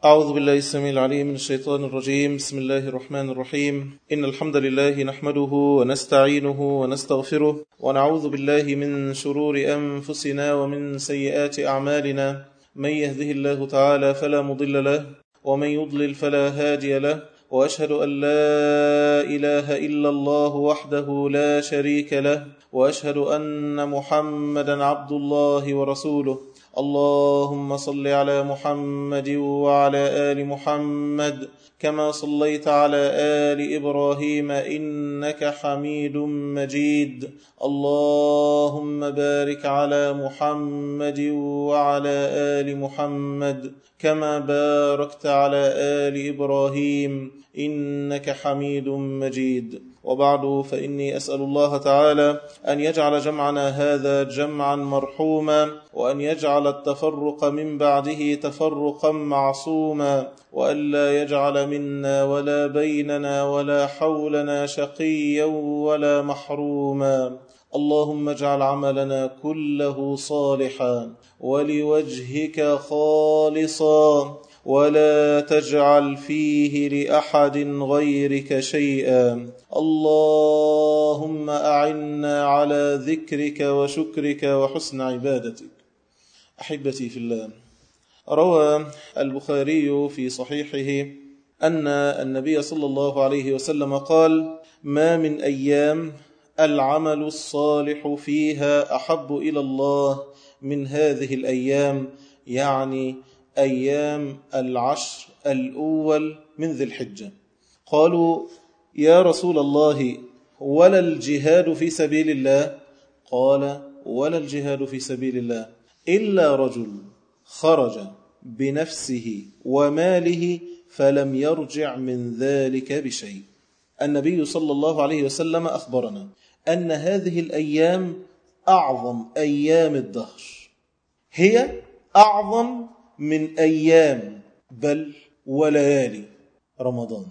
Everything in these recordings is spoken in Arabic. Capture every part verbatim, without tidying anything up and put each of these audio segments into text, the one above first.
أعوذ بالله السميع العليم من الشيطان الرجيم. بسم الله الرحمن الرحيم. إن الحمد لله نحمده ونستعينه ونستغفره ونعوذ بالله من شرور أنفسنا ومن سيئات أعمالنا. من يهده الله تعالى فلا مضل له ومن يضلل فلا هادي له، وأشهد أن لا إله إلا الله وحده لا شريك له، وأشهد أن محمدا عبد الله ورسوله. اللهم صل على محمد وعلى آل محمد كما صليت على آل إبراهيم إنك حميد مجيد. اللهم بارك على محمد وعلى آل محمد كما باركت على آل إبراهيم إنك حميد مجيد. وبعد، فإني أسأل الله تعالى أن يجعل جمعنا هذا جمعا مرحوما، وأن يجعل التفرق من بعده تفرقا معصوما، وأن لا يجعل منا ولا بيننا ولا حولنا شقيا ولا محروما. اللهم اجعل عملنا كله صالحا ولوجهك خالصا، ولا تجعل فيه لأحد غيرك شيئا. اللهم أعنا على ذكرك وشكرك وحسن عبادتك. أحبتي في الله، روى البخاري في صحيحه أن النبي صلى الله عليه وسلم قال: ما من أيام العمل الصالح فيها أحب إلى الله من هذه الأيام، يعني أيام العشر الأول من ذي الحجة. قالوا: يا رسول الله، ولا الجهاد في سبيل الله؟ قال: ولا الجهاد في سبيل الله إلا رجل خرج بنفسه وماله فلم يرجع من ذلك بشيء. النبي صلى الله عليه وسلم أخبرنا أن هذه الأيام أعظم أيام الدهر، هي أعظم من أيام بل وليالي رمضان.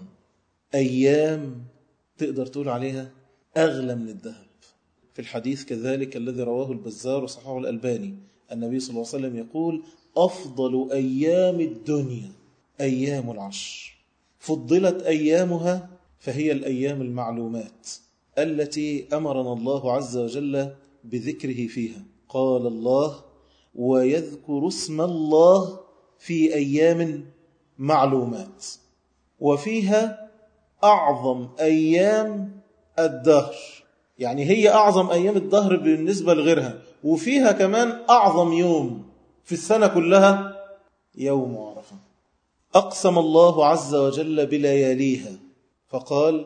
أيام تقدر تقول عليها أغلى من الذهب. في الحديث كذلك الذي رواه البزار وصححه الألباني، النبي صلى الله عليه وسلم يقول: أفضل أيام الدنيا أيام العشر، فضلت أيامها فهي الأيام المعلومات التي أمرنا الله عز وجل بذكره فيها. قال الله: ويذكر اسم الله في أيام معلومات، وفيها أعظم أيام الدهر، يعني هي أعظم أيام الدهر بالنسبة لغيرها، وفيها كمان أعظم يوم في السنة كلها يوم عرفة. أقسم الله عز وجل بلياليها فقال: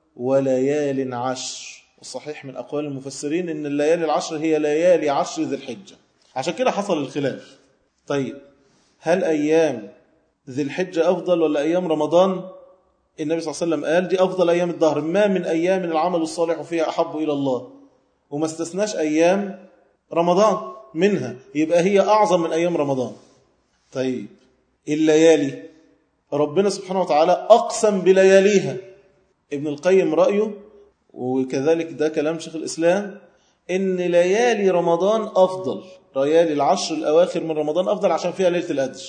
وليال عشر. والصحيح من أقوال المفسرين إن الليالي العشر هي ليالي عشر ذي الحجة، عشان كده حصل الخلاف. طيب، هل أيام ذي الحجة أفضل ولا أيام رمضان؟ النبي صلى الله عليه وسلم قال: دي أفضل أيام الدهر، ما من أيام العمل الصالح فيها أحب إلى الله، وما استثناش أيام رمضان منها، يبقى هي أعظم من أيام رمضان. طيب، الليالي ربنا سبحانه وتعالى أقسم بلياليها. ابن القيم رأيه، وكذلك ده كلام شيخ الإسلام، إن ليالي رمضان أفضل، ليالي العشر الأواخر من رمضان أفضل عشان فيها ليلة القدر.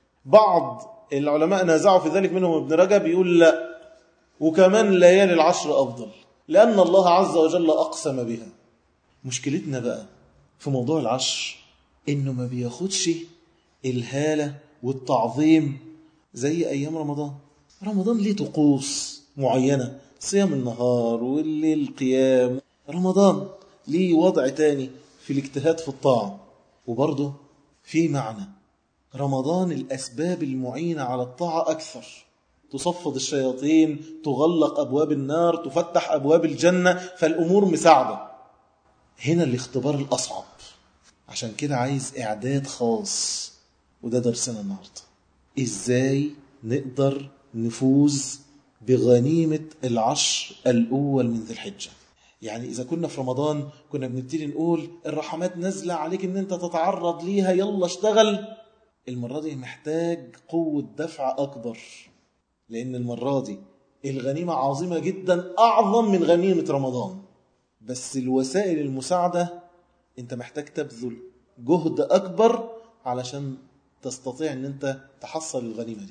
بعض العلماء نازعوا في ذلك، منهم ابن رجب يقول لا، وكمان ليالي العشر أفضل لأن الله عز وجل أقسم بها. مشكلتنا بقى في موضوع العشر إنه ما بياخدش الهالة والتعظيم زي أيام رمضان. رمضان ليه طقوس معينة، صيام النهار والليل قيام. رمضان ليه وضع تاني في الاجتهاد في الطاعة، وبرضه في معنى رمضان الأسباب المعينة على الطاعة أكثر، تصفد الشياطين، تغلق أبواب النار، تفتح أبواب الجنة، فالأمور مساعدة. هنا الاختبار الأصعب، عشان كده عايز إعداد خاص، وده درسنا النهاردة. إزاي نقدر نفوز بغنيمة العشر الأول من ذي الحجة؟ يعني إذا كنا في رمضان كنا بنبتدي نقول الرحمات نازلة عليك إن أنت تتعرض ليها، يلا اشتغل. المرة دي محتاج قوة دفع أكبر، لأن المرة دي الغنيمة عظيمة جدا، أعظم من غنيمة رمضان. بس الوسائل المساعدة أنت محتاج تبذل جهد أكبر علشان تستطيع أن أنت تحصل الغنيمة دي.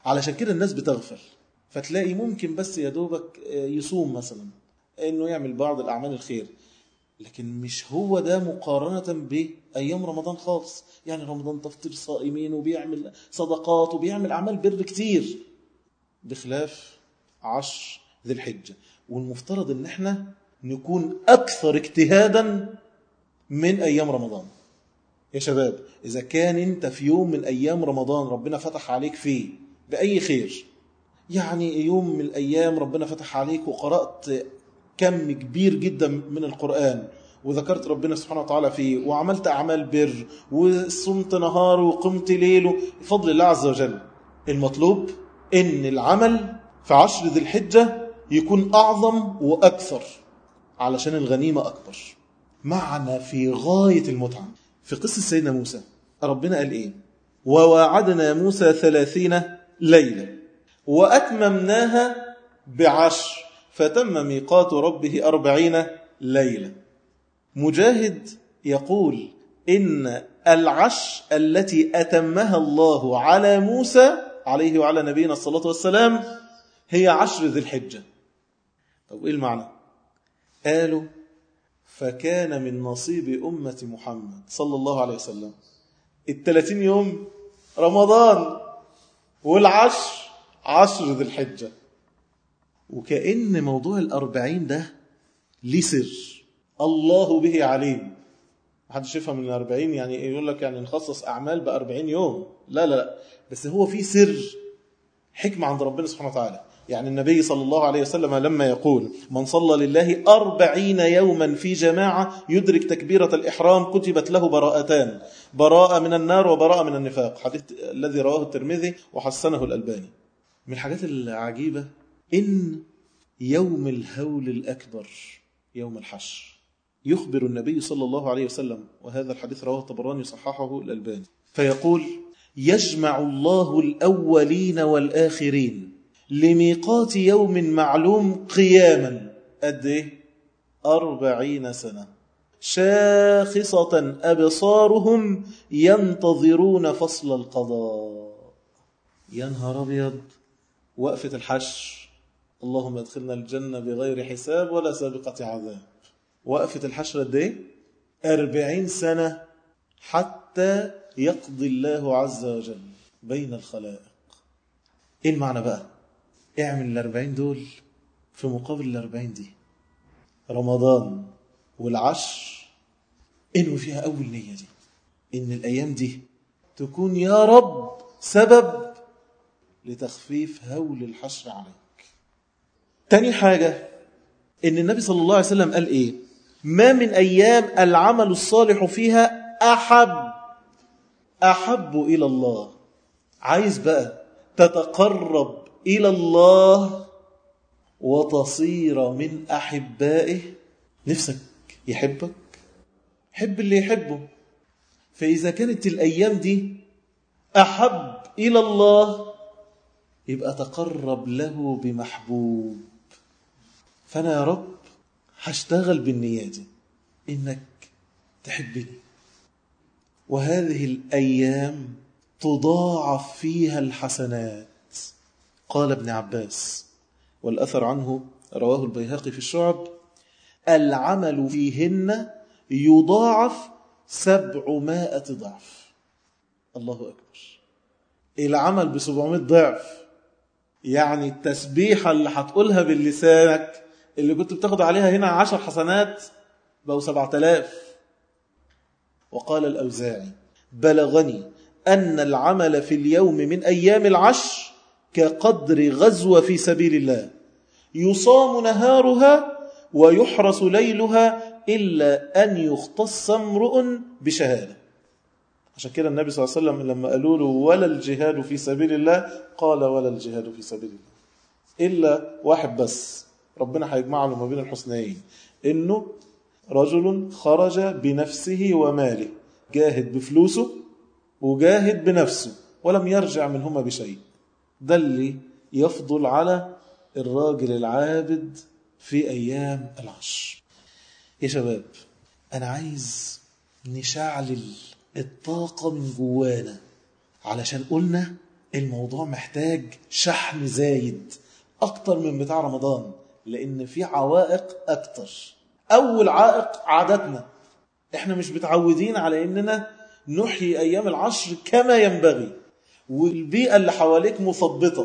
علشان كده الناس بتغفل، فتلاقي ممكن بس يا دوبك يصوم مثلا، انه يعمل بعض الاعمال الخير، لكن مش هو ده مقارنة بأيام رمضان خالص. يعني رمضان تفطير صائمين وبيعمل صدقات وبيعمل أعمال بر كتير، بخلاف عشر ذي الحجة. والمفترض ان احنا نكون أكثر اجتهادا من أيام رمضان. يا شباب، إذا كان انت في يوم من أيام رمضان ربنا فتح عليك فيه بأي خير، يعني يوم من الأيام ربنا فتح عليك وقرأت كم كبير جدا من القرآن وذكرت ربنا سبحانه وتعالى فيه وعملت أعمال بر وصمت نهار وقمت ليل بفضل الله عز وجل، المطلوب إن العمل في عشر ذي الحجة يكون أعظم وأكثر علشان الغنيمة أكبر. معنا في غاية المتعة في قصة سيدنا موسى، ربنا قال إيه؟ وواعدنا موسى ثلاثين ليلة وأتممناها بعشر فتم ميقات ربه أربعين ليلة. مجاهد يقول إن العشر التي أتمها الله على موسى عليه وعلى نبينا الصلاة والسلام هي عشر ذي الحجة. طب إيه المعنى؟ قالوا فكان من نصيب أمة محمد صلى الله عليه وسلم الثلاثين يوم رمضان والعشر عشر ذي الحجة. وكأن موضوع الأربعين ده ليه سر الله به عليم. محدش يفهم من الأربعين يعني يقول لك يعني نخصص أعمال بأربعين يوم، لا لا لا، بس هو في سر حكمة عند ربنا سبحانه وتعالى. يعني النبي صلى الله عليه وسلم لما يقول من صلى لله أربعين يوما في جماعة يدرك تكبيرة الإحرام كتبت له براءتان، براءة من النار وبراءة من النفاق، حديث الذي رواه الترمذي وحسنه الألباني. من الحاجات العجيبة إن يوم الهول الأكبر يوم الحشر يخبر النبي صلى الله عليه وسلم، وهذا الحديث رواه الطبراني صححه الألباني، فيقول يجمع الله الأولين والآخرين لميقات يوم معلوم قياما قد ايه؟ أربعين سنة شاخصة أبصارهم ينتظرون فصل القضاء. يا نهار أبيض، وقفة الحشر اللهم ادخلنا الجنة بغير حساب ولا سابقة عذاب. وقفة الحشر قد ايه؟ أربعين سنة حتى يقضي الله عز وجل بين الخلائق. ايه المعنى بقى؟ اعمل الأربعين دول في مقابل الأربعين دي رمضان والعشر، انوي فيها أول نية دي إن الأيام دي تكون يا رب سبب لتخفيف هول الحشر عليك. تاني حاجة إن النبي صلى الله عليه وسلم قال إيه؟ ما من أيام العمل الصالح فيها أحب أحب إلى الله. عايز بقى تتقرب إلى الله وتصير من أحبائه، نفسك يحبك، حب اللي يحبه. فإذا كانت الأيام دي أحب إلى الله يبقى تقرب له بمحبوب. فأنا يا رب هشتغل بالنية دي إنك تحبني، وهذه الأيام تضاعف فيها الحسنات. قال ابن عباس والأثر عنه رواه البيهقي في الشعب العمل فيهن يضاعف سبعمائة ضعف. الله أكبر، العمل بسبعمائة ضعف، يعني التسبيحة اللي هتقولها باللسانك اللي كنت بتاخد عليها هنا عشر حسنات بقوا سبعة آلاف. وقال الأوزاعي بلغني أن العمل في اليوم من أيام العشر كقدر غزوة في سبيل الله يصام نهارها ويحرس ليلها إلا أن يختص امرؤ بشهادة. عشان كده النبي صلى الله عليه وسلم لما قالوا له ولا الجهاد في سبيل الله قال ولا الجهاد في سبيل الله إلا واحد بس ربنا هيجمع له ما بين الحسنيين، إنه رجل خرج بنفسه وماله، جاهد بفلوسه وجاهد بنفسه ولم يرجع منهما بشيء. ده اللي يفضل على الراجل العابد في أيام العشر. يا شباب، أنا عايز نشعل الطاقة من جوانا، علشان قلنا الموضوع محتاج شحن زايد أكتر من بتاع رمضان، لأن في عوائق أكتر. أول عائق عادتنا، إحنا مش متعودين على إننا نحيي أيام العشر كما ينبغي، والبيئة اللي حواليك مثبطة،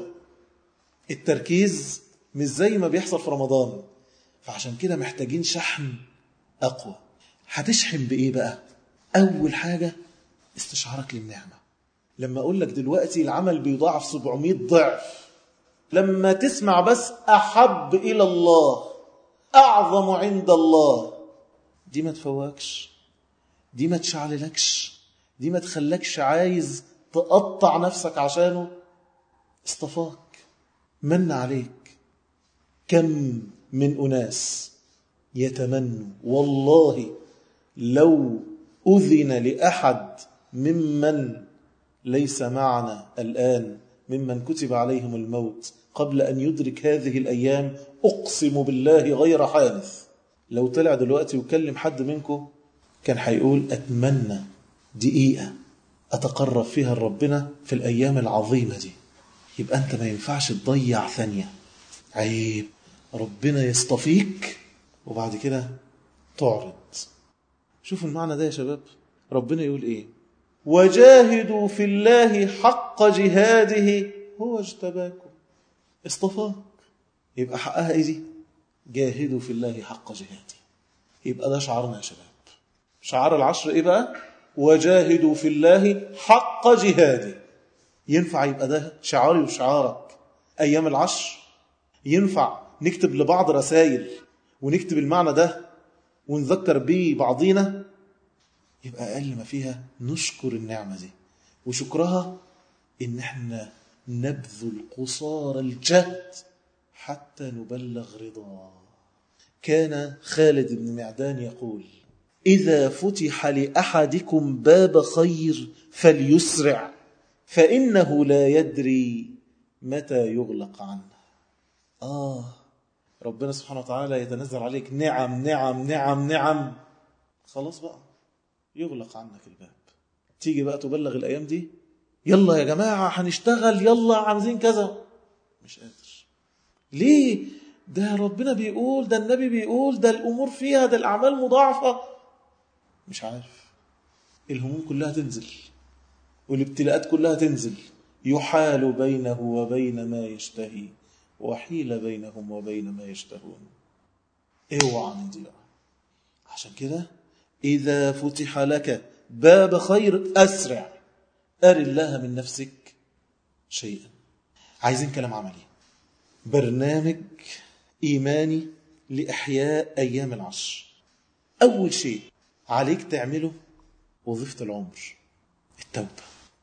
التركيز مش زي ما بيحصل في رمضان. فعشان كده محتاجين شحن أقوى. هتشحن بإيه بقى؟ أول حاجة استشعارك للنعمة. لما أقول لك دلوقتي العمل بيضاعف سبعمائة ضعف، لما تسمع بس أحب إلى الله، أعظم عند الله، دي ما تفوقش، دي ما تشعللكش، دي ما تخلكش عايز تقطع نفسك عشانه. اصطفاك، من عليك. كم من أناس يتمنوا والله لو أذن لأحد ممن ليس معنا الآن، ممن كتب عليهم الموت قبل أن يدرك هذه الأيام، أقسم بالله غير حانث، لو طلع دلوقتي وكلم حد منكم كان هيقول أتمنى دقيقة أتقرب فيها لربنا في الأيام العظيمة دي. يبقى أنت ما ينفعش تضيع ثانية، عيب. ربنا يصطفيك وبعد كده تعرض. شوفوا المعنى ده يا شباب. ربنا يقول إيه؟ وجاهدوا في الله حق جهاده هو اجتباكم. اصطفاك، يبقى حقها إيه دي؟ جاهدوا في الله حق جهاده. يبقى ده شعارنا يا شباب. شعار العشر إيه بقى؟ وجاهدوا في الله حق جهاده. ينفع يبقى ده شعاري وشعارك أيام العشر؟ ينفع نكتب لبعض رسائل ونكتب المعنى ده ونذكر به بعضينا؟ يبقى أقل ما فيها نشكر النعمة دي، وشكرها إن احنا نبذل قصار الجهد حتى نبلغ رضا. كان خالد بن معدان يقول: إذا فتح لأحدكم باب خير فليسرع، فإنه لا يدري متى يغلق عنه. آه، ربنا سبحانه وتعالى يتنزل عليك نعم نعم نعم نعم، خلاص بقى يغلق عنك الباب. تيجي بقى تبلغ الأيام دي، يلا يا جماعة هنشتغل، يلا عاوزين كذا، مش قادر. ليه؟ ده ربنا بيقول، ده النبي بيقول، ده الأمور فيها، ده الأعمال مضاعفة. مش عارف. الهموم كلها تنزل والابتلاءات كلها تنزل. يحال بينه وبين ما يشتهي وحيل بينهم وبين ما يشتهون. اوعى نضيع. عشان كده إذا فتح لك باب خير أسرع، أر الله من نفسك شيئا. عايزين كلام عملي، برنامج إيماني لإحياء أيام العشر. أول شيء عليك تعمله وظيفة العمر، التوبة.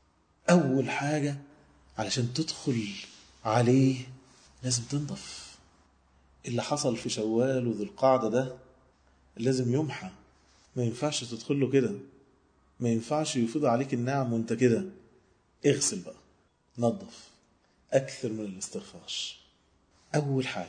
أول حاجة علشان تدخل عليه لازم تنضف. اللي حصل في شوال وذو القعدة ده لازم يمحى. ما ينفعش تدخل له كده، ما ينفعش يفيض عليك النعم وانت كده. اغسل بقى، نظف، أكثر من الاستغفار. أول حاجة.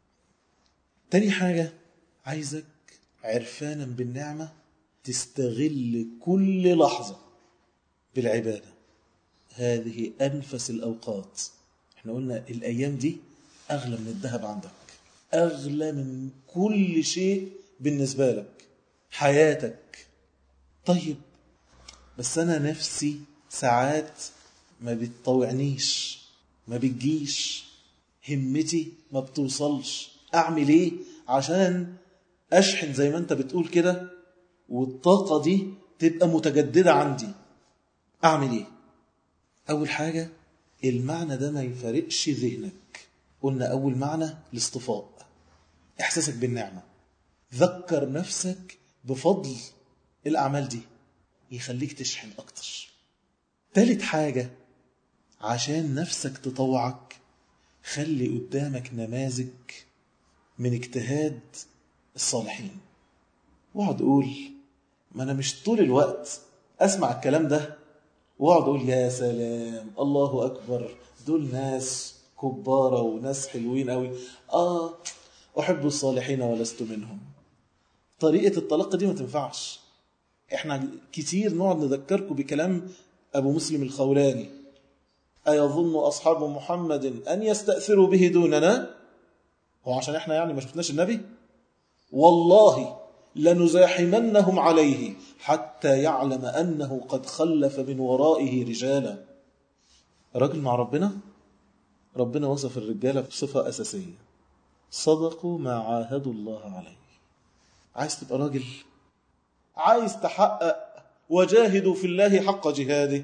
تاني حاجة، عايزك عرفانا بالنعمة تستغل كل لحظة بالعبادة. هذه أنفس الأوقات. احنا قلنا الأيام دي أغلى من الذهب عندك، أغلى من كل شيء بالنسبة لك، حياتك. طيب بس أنا نفسي ساعات ما بتطوعنيش، ما بتجيش، همتي ما بتوصلش. أعمل إيه عشان أشحن زي ما أنت بتقول كده والطاقة دي تبقى متجددة عندي؟ أعمل إيه؟ أول حاجة، المعنى ده ما يفارقش ذهنك. قلنا أول معنى الاصطفاء، إحساسك بالنعمة. ذكر نفسك بفضل الأعمال دي يخليك تشحن أكتر. ثالث حاجة، عشان نفسك تطوعك، خلي قدامك نماذج من اجتهاد الصالحين. واقعد أقول، ما أنا مش طول الوقت أسمع الكلام ده واقعد أقول يا سلام الله أكبر، دول ناس كبارة وناس حلوين قوي، آه أحب الصالحين ولست منهم. طريقة الطلاق دي ما تنفعش. احنا كتير نقعد نذكركم بكلام أبو مسلم الخولاني، أيظن أصحاب محمد أن يستأثروا به دوننا؟ هو عشان احنا يعني ما شفناش النبي؟ والله لنزاحمنهم عليه حتى يعلم أنه قد خلف من ورائه رجالا. راجل مع ربنا، ربنا وصف الرجالة بصفة أساسية: صدقوا ما عاهدوا الله عليه. عايز تبقى راجل؟ عايز تحقق وجاهدوا في الله حق جهاده؟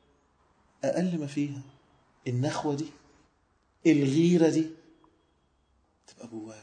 أقل ما فيها النخوة دي، الغيرة دي تبقى جواك.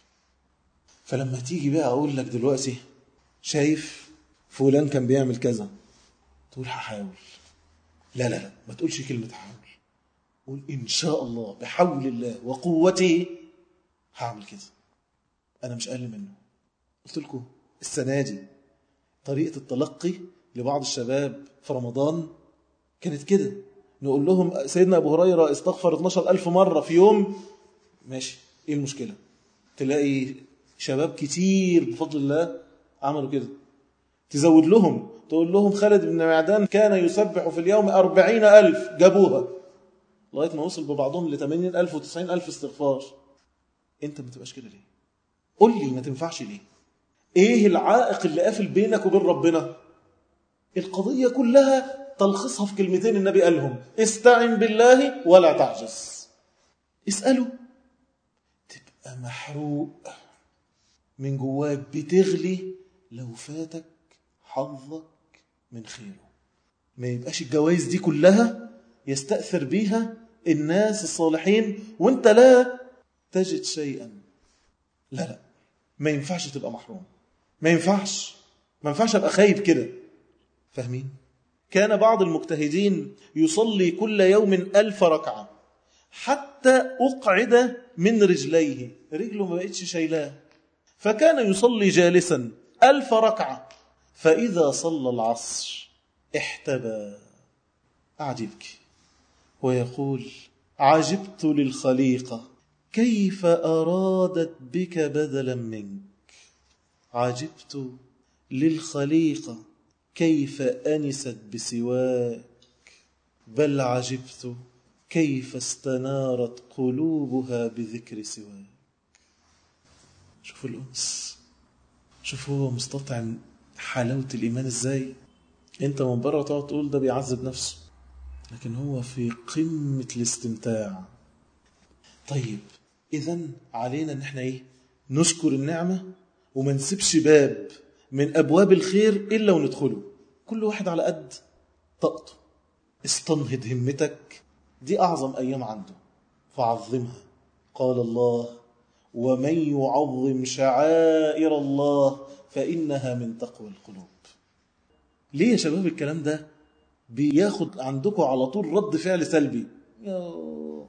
فلما تيجي بقى أقول لك دلوقتي شايف فلان كان بيعمل كذا، تقول هحاول. لا لا لا، ما تقولش كلمة هحاول، قول إن شاء الله بحول الله وقوته هعمل كده، أنا مش أقل منه. قلت لكم السنة دي طريقة التلقي لبعض الشباب في رمضان كانت كده، نقول لهم سيدنا أبو هريرة استغفر اثناشر ألف مرة في يوم، ماشي، إيه المشكلة؟ تلاقي شباب كتير بفضل الله عملوا كده. تزود لهم، تقول لهم خالد بن معدان كان يسبح في اليوم أربعين ألف، جابوها لغاية ما وصل ببعضهم لثمانين ألف وتسعين ألف استغفار. أنت ما تبقاش كده ليه؟ قل لي ما تنفعش ليه؟ إيه العائق اللي قافل بينك وبين ربنا؟ القضية كلها تلخصها في كلمتين النبي قالهم: استعن بالله ولا تعجز. اسأله، تبقى محروق من جواك، بتغلي لو فاتك حظك من خيره. ما يبقاش الجوائز دي كلها يستأثر بيها الناس الصالحين وانت لا تجد شيئا. لا لا، ما ينفعش تبقى محروم، ما ينفعش ما ينفعش ابقى خايب كده. فاهمين؟ كان بعض المجتهدين يصلي كل يوم ألف ركعة حتى أقعد من رجليه، رجله ما بقتش شايلاه، فكان يصلي جالسا ألف ركعة، فإذا صلى العصر احتبى، قعد يبكي ويقول: عجبت للخليقة كيف أرادت بك بدلا منك، عجبت للخليقة كيف أنست بسواك، بل عجبت كيف استنارت قلوبها بذكر سواك. شوفوا الأنس، شوفوا هو مستطعم حلاوة الإيمان إزاي. أنت من بره تقعد تقول ده بيعذب نفسه، لكن هو في قمة الاستمتاع. طيب إذن علينا أن احنا إيه؟ نشكر النعمة وما نسيبش باب من أبواب الخير إلا وندخله، كل واحد على قد طاقته. استنهض همتك، دي أعظم أيام عنده فعظمها. قال الله: ومن يعظم شعائر الله فإنها من تقوى القلوب. ليه يا شباب الكلام ده بياخد عندكم على طول رد فعل سلبي؟ يا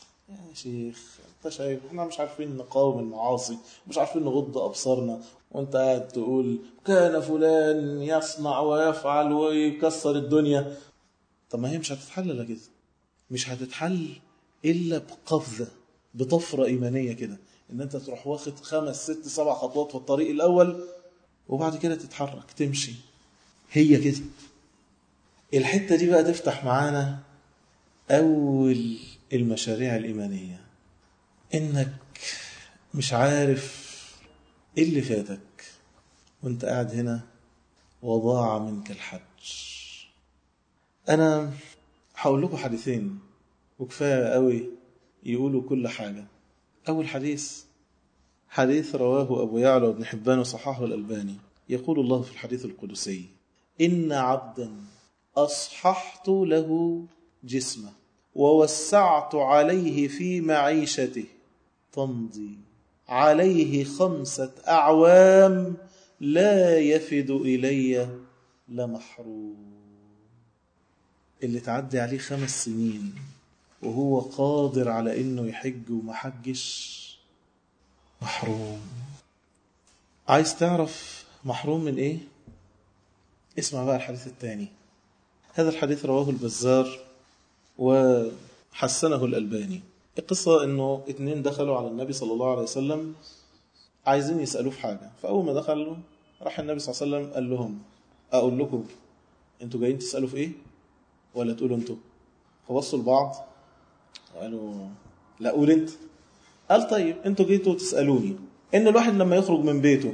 شيخ انت شايف احنا مش عارفين نقاوم المعاصي، مش عارفين نغض أبصارنا، وانت قاعد تقول كان فلان يصنع ويفعل ويكسر الدنيا. طب ما هي مش هتتحل الا كده، مش هتتحل إلا بقفزة، بطفرة إيمانية كده، إن أنت تروح واخد خمس ست سبع خطوات في الطريق الأول وبعد كده تتحرك تمشي. هي كده الحتة دي بقى تفتح معانا أول المشاريع الإيمانية، إنك مش عارف إيه اللي فاتك وانت قاعد هنا وضاع منك الحج. أنا هقول لكم حديثين وكفاية قوي يقولوا كل حاجة. أول حديث حديث رواه أبو يعلى وابن حبان وصححه الألباني، يقول الله في الحديث القدسي: إن عبدا أصححت له جسمه ووسعت عليه في معيشته تمضي عليه خمسة أعوام لا يفد إلي لمحروم. اللي تعدي عليه خمس سنين وهو قادر على إنه يحج وما حجش محروم. عايز تعرف محروم من إيه؟ اسمع بقى الحديث الثاني. هذا الحديث رواه البزار وحسنه الألباني. القصة إنه اتنين دخلوا على النبي صلى الله عليه وسلم عايزين يسألوه في حاجة، فأول ما دخلوا راح النبي صلى الله عليه وسلم قال لهم: أقول لكم أنتوا جايين تسألوا في إيه ولا تقولوا أنتوا؟ فبصوا لبعض قالوا لا قول انت. قال طيب انتوا جيتوا تسألوني ان الواحد لما يخرج من بيته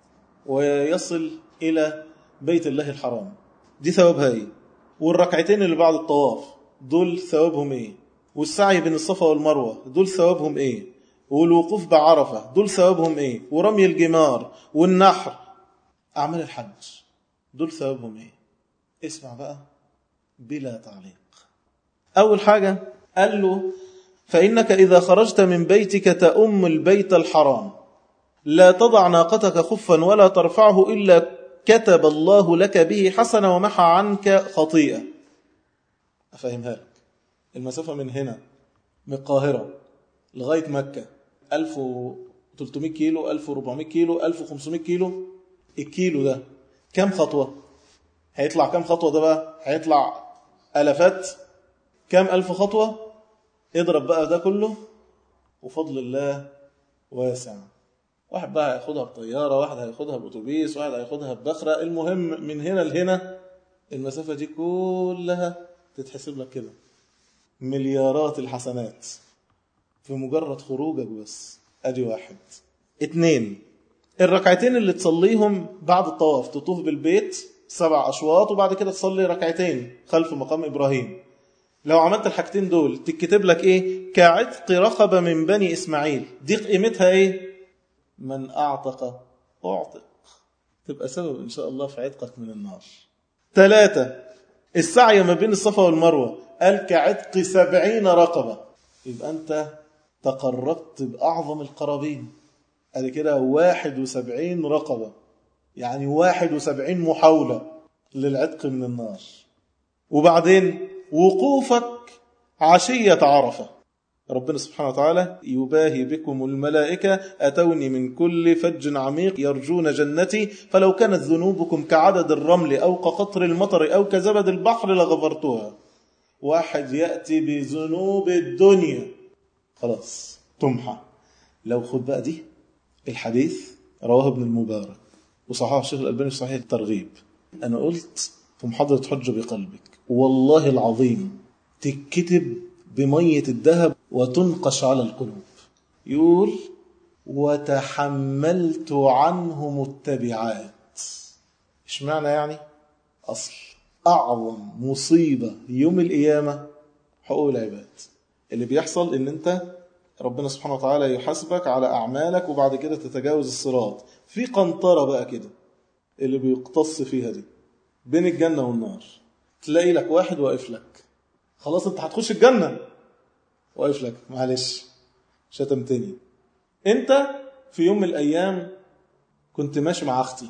ويصل الى بيت الله الحرام دي ثوابها ايه؟ والركعتين اللي بعد الطواف دول ثوابهم ايه؟ والسعي بين الصفا والمروة دول ثوابهم ايه؟ والوقوف بعرفة دول ثوابهم ايه؟ ورمي الجمار والنحر اعمال الحج دول ثوابهم ايه؟ اسمع بقى بلا تعليق. اول حاجة قال له فإنك إذا خرجت من بيتك تأم البيت الحرام لا تضع ناقتك خفا ولا ترفعه إلا كتب الله لك به حسنة ومحى عنك خطيئة. أفهمها لك. المسافة من هنا من القاهرة لغاية مكة ألف وثلاثمائة كيلو، ألف وأربعمائة كيلو، ألف وخمسمائة كيلو. الكيلو ده كم خطوة؟ هيطلع كم خطوة ده بقى؟ هيطلع ألفات. كم ألف خطوة؟ اضرب بقى ده كله وفضل الله واسع. واحد بقى هياخدها بطيارة، واحد هياخدها بأتوبيس، واحد هياخدها ببخرة. المهم من هنا لهنا المسافة دي كلها تتحسب لك كده مليارات الحسنات في مجرد خروجك بس. ادي واحد. اتنين، الركعتين اللي تصليهم بعد الطواف تطوف بالبيت سبع أشواط وبعد كده تصلي ركعتين خلف مقام إبراهيم. لو عملت الحاجتين دول تكتب لك ايه؟ كعتق رقبة من بني إسماعيل. دي قيمتها ايه؟ من أعتق أعتق. تبقى سبب إن شاء الله في عتقك من النار. ثلاثة، السعي ما بين الصفا والمروة قال كعتق سبعين رقبة. يبقى أنت تقربت بأعظم القرابين. قال كده واحد وسبعين رقبة، يعني واحد وسبعين محاولة للعتق من النار. وبعدين وقوفك عشية عرفة. ربنا سبحانه وتعالى يباهي بكم الملائكة أتوني من كل فج عميق يرجون جنتي فلو كانت ذنوبكم كعدد الرمل أو كقطر المطر أو كزبد البحر لغفرتها. واحد يأتي بذنوب الدنيا خلاص تمحى. لو خد بقى دي الحديث رواه ابن المبارك وصححه الشيخ الألباني في صحيح الترغيب. أنا قلت في محاضرة حجة بقلبك والله العظيم تكتب بمية الذهب وتنقش على القلوب. يقول وتحملت عنهم التبعات. إيش معنى يعني؟ أصل أعظم مصيبة يوم القيامة حقوق العباد. اللي بيحصل إن أنت ربنا سبحانه وتعالى يحاسبك على أعمالك وبعد كده تتجاوز الصراط في قنطرة بقى كده اللي بيقتص فيها دي بين الجنة والنار. تلاقي لك واحد واقف لك خلاص انت هتخش الجنة واقف لك معلش شتمتني. انت في يوم من الأيام كنت ماشي مع أختي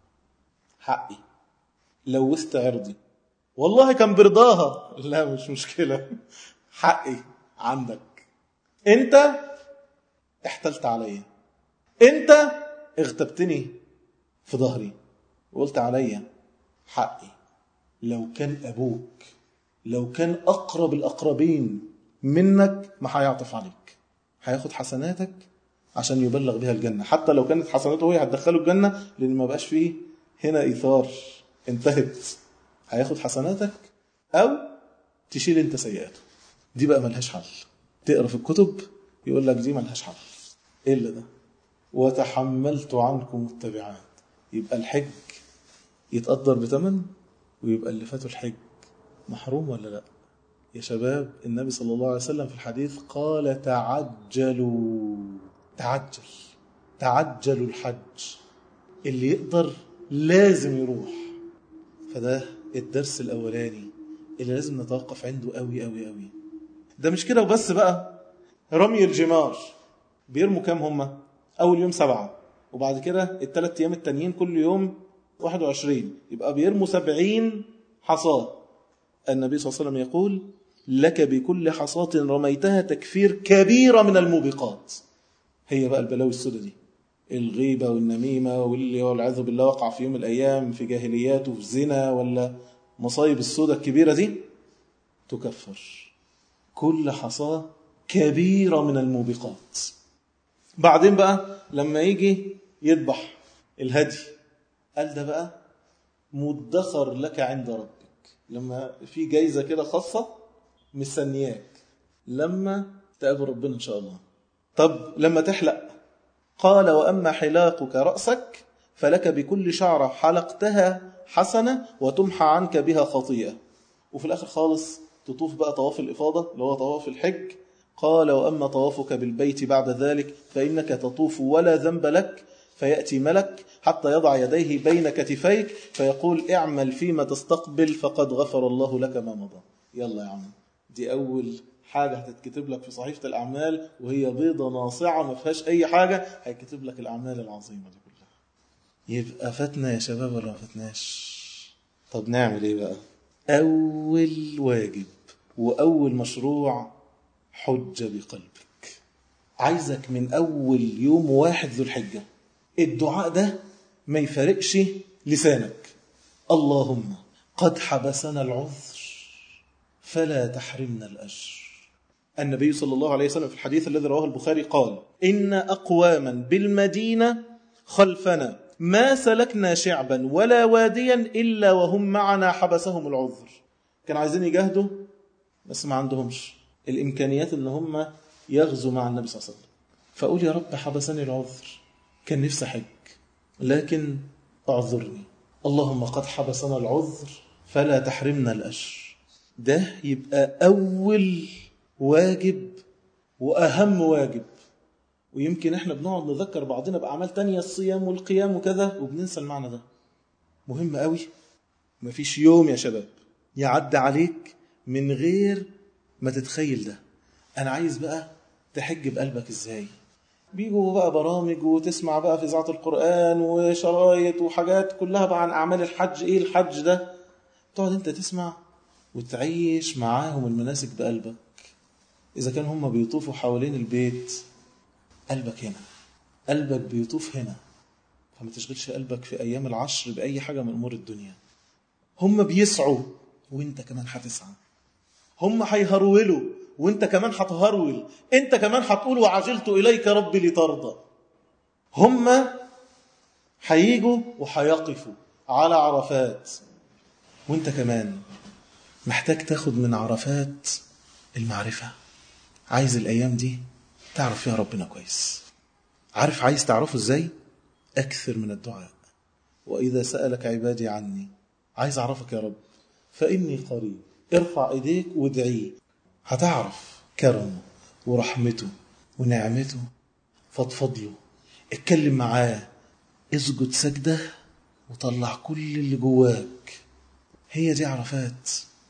حقي لوثت عرضي والله كان برضاها لا مش مشكلة حقي عندك. انت احتلت عليا، انت اغتبتني في ظهري وقلت عليا حقي. لو كان أبوك لو كان أقرب الأقربين منك ما هيعطف عليك، هياخد حسناتك عشان يبلغ بها الجنة. حتى لو كانت حسناته هي هتدخله الجنة لأن ما بقاش فيه هنا إيثار انتهت. هياخد حسناتك أو تشيل انت سيئاته. دي بقى ملهاش حل. تقرأ في الكتب يقول لك دي ملهاش حل إلا ده. وتحملت عنكم التبعات. يبقى الحج يتقدر بثمن ويبقى اللي فاتوا الحج محروم ولا لا؟ يا شباب النبي صلى الله عليه وسلم في الحديث قال تعجلوا تعجل تعجلوا الحج. اللي يقدر لازم يروح. فده الدرس الأولاني اللي لازم نتوقف عنده قوي قوي قوي. ده مش كده وبس بقى. رمي الجمار بيرموا كام هم؟ أول يوم سبعة وبعد كده الثلاث أيام التانيين كل يوم واحد وعشرين يبقى بيرموا سبعين حصاة. النبي صلى الله عليه وسلم يقول لك بكل حصاة رميتها تكفير كبيرة من الموبقات. هي بقى البلاوي السودة دي الغيبة والنميمة واللي والعياذ بالله وقع في يوم الأيام في جاهليات وفي زنا ولا مصايب السودة الكبيرة دي تكفر. كل حصاة كبيرة من الموبقات. بعدين بقى لما يجي يذبح الهدي قال ده بقى مدخر لك عند ربك. لما في جايزة كده خاصة مستنياك لما تقابل ربنا إن شاء الله. طب لما تحلق، قال وأما حلاقك رأسك فلك بكل شعرة حلقتها حسنة وتمحى عنك بها خطيئة. وفي الآخر خالص تطوف بقى طواف الإفاضة اللي هو طواف الحج. قال وأما طوافك بالبيت بعد ذلك فإنك تطوف ولا ذنب لك، فيأتي ملك حتى يضع يديه بين كتفيك فيقول اعمل فيما تستقبل فقد غفر الله لك ما مضى. يلا يا عم، دي أول حاجة هتتكتب لك في صحيفة الأعمال، وهي بيضة ناصعة ما فيهاش أي حاجة، هيكتب لك الأعمال العظيمة دي كلها. يبقى فتنا يا شباب ولا ما فتناش؟ طب نعمل إيه بقى؟ أول واجب وأول مشروع حج بقلبك. عايزك من أول يوم واحد ذو الحجة الدعاء ده ما يفارقش لسانك. اللهم قد حبسنا العذر فلا تحرمنا الأجر. النبي صلى الله عليه وسلم في الحديث الذي رواه البخاري قال إن أقواما بالمدينة خلفنا ما سلكنا شعبا ولا واديا إلا وهم معنا حبسهم العذر. كانوا عايزين يجاهدوا بس ما عندهمش الإمكانيات إن هم يغزوا مع النبي صلى الله عليه وسلم. فأقول يا رب حبسني العذر، كان نفسي حج لكن أعذرني. اللهم قد حبسنا العذر فلا تحرمنا الأجر. ده يبقى أول واجب وأهم واجب. ويمكن احنا بنقعد نذكر بعضنا بأعمال تانية، الصيام والقيام وكذا، وبننسى المعنى ده. مهم قوي. مفيش يوم يا شباب يعدي عليك من غير ما تتخيل ده. أنا عايز بقى تحج بقلبك إزاي؟ بيجوا بقى برامج وتسمع بقى في إذاعة القرآن وشرايط وحاجات كلها بقى عن أعمال الحج. إيه الحج ده؟ تقعد أنت تسمع وتعيش معاهم المناسك بقلبك. إذا كان هم بيطوفوا حوالين البيت، قلبك هنا، قلبك بيطوف هنا. فما تشغلش قلبك في أيام العشر بأي حاجة من أمور الدنيا. هم بيسعوا وانت كمان هتسعى. هم هيهرولوا وانت كمان هتهرول. انت كمان هتقول وعجلت إليك ربي لترضى. هم هيجوا وهيقفوا على عرفات، وانت كمان محتاج تاخد من عرفات المعرفة. عايز الأيام دي تعرف فيها ربنا كويس. عارف عايز تعرفه ازاي؟ أكثر من الدعاء. وإذا سألك عبادي عني، عايز أعرفك يا رب فإني قريب. ارفع إيديك وادعيه، هتعرف كرمه ورحمته ونعمته. فضفض له، اتكلم معاه، اسجد سجدة وطلع كل اللي جواك. هي دي عرفات،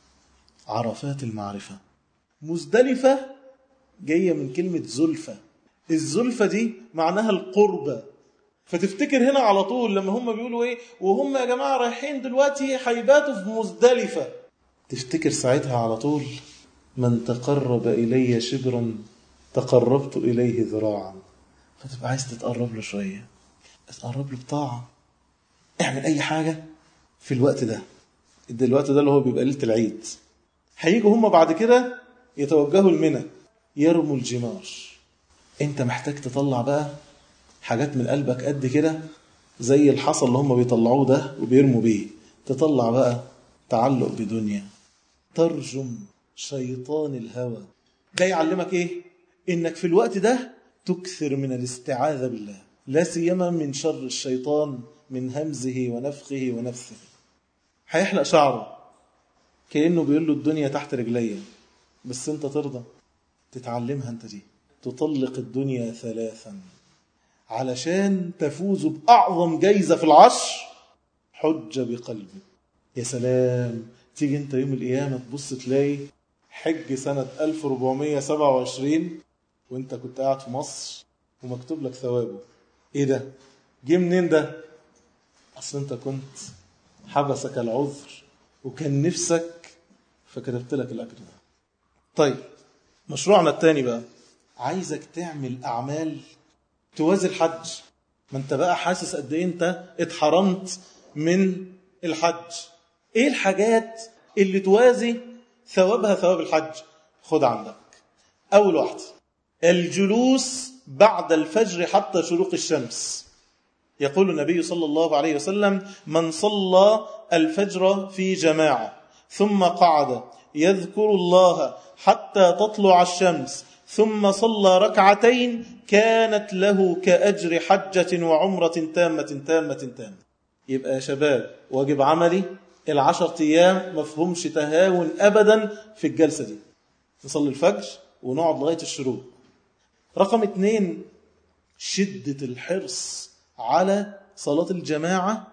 عرفات المعرفة. مزدلفة جاية من كلمة زلفة. الزلفة دي معناها القربة. فتفتكر هنا على طول لما هم بيقولوا ايه وهم يا جماعة رايحين دلوقتي هيباتوا في مزدلفة، تفتكر ساعتها على طول من تقرب إلي شبرا تقربت إليه ذراعا. فتبقى عايز تتقرب له شوية، تتقرب له بطاعة. اعمل أي حاجة في الوقت ده. الوقت ده اللي هو بيبقى ليلة العيد. هيجوا هم بعد كده يتوجهوا المنى يرموا الجمار. انت محتاج تطلع بقى حاجات من قلبك قد كده زي الحصى اللي هم بيطلعوه ده وبيرموا بيه. تطلع بقى تعلق بدنيا، ترجم شيطان الهوى. ده يعلمك ايه؟ انك في الوقت ده تكثر من الاستعاذة بالله، لا سيما من شر الشيطان من همزه ونفخه ونفثه. هيحلق شعره كأنه بيقول له الدنيا تحت رجليه، بس انت ترضى تتعلمها انت دي. تطلق الدنيا ثلاثا علشان تفوز بأعظم جايزة في العشر، حج بقلبك. يا سلام، تيجي انت يوم القيامة تبص تلاقي حج سنة ألف وأربعمائة وسبعة وعشرين وانت كنت قاعد في مصر ومكتوب لك ثوابه. ايه ده؟ جه منين ده؟ اصل انت كنت حبسك العذر وكان نفسك فكتبت لك الأجر ده. طيب مشروعنا الثاني بقى، عايزك تعمل أعمال توازي الحج. ما انت بقى حاسس قد ايه انت اتحرمت من الحج. ايه الحاجات اللي توازي ثوابها ثواب الحج؟ خد عندك اول واحدة، الجلوس بعد الفجر حتى شروق الشمس. يقول النبي صلى الله عليه وسلم من صلى الفجر في جماعة ثم قعد يذكر الله حتى تطلع الشمس ثم صلى ركعتين كانت له كأجر حجة وعمرة تامة تامة تامة. يبقى يا شباب واجب عملي العشر أيام مفهومش تهاون أبدا في الجلسة دي. نصلي الفجر ونقعد لغاية الشروق. رقم اتنين، شدة الحرص على صلاة الجماعة،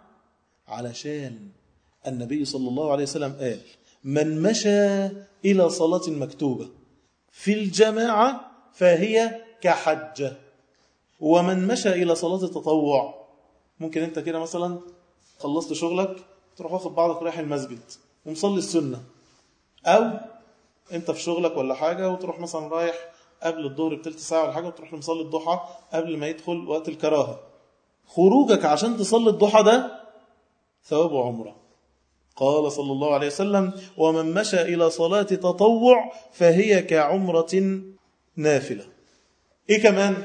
علشان النبي صلى الله عليه وسلم قال من مشى إلى صلاة مكتوبة في الجماعة فهي كحجة، ومن مشى إلى صلاة التطوع، ممكن أنت كده مثلا خلصت شغلك تروح واخد بعضك رايح المسجد ومصلي السنة، أو أنت في شغلك ولا حاجة وتروح مثلا رايح قبل الظهر بثلث ساعة ولا حاجة وتروح مصلي الضحى قبل ما يدخل وقت الكراهة. خروجك عشان تصلي الضحى ده ثواب عمره. قال صلى الله عليه وسلم ومن مشى إلى صلاة تطوع فهي كعمرة نافلة. إيه كمان؟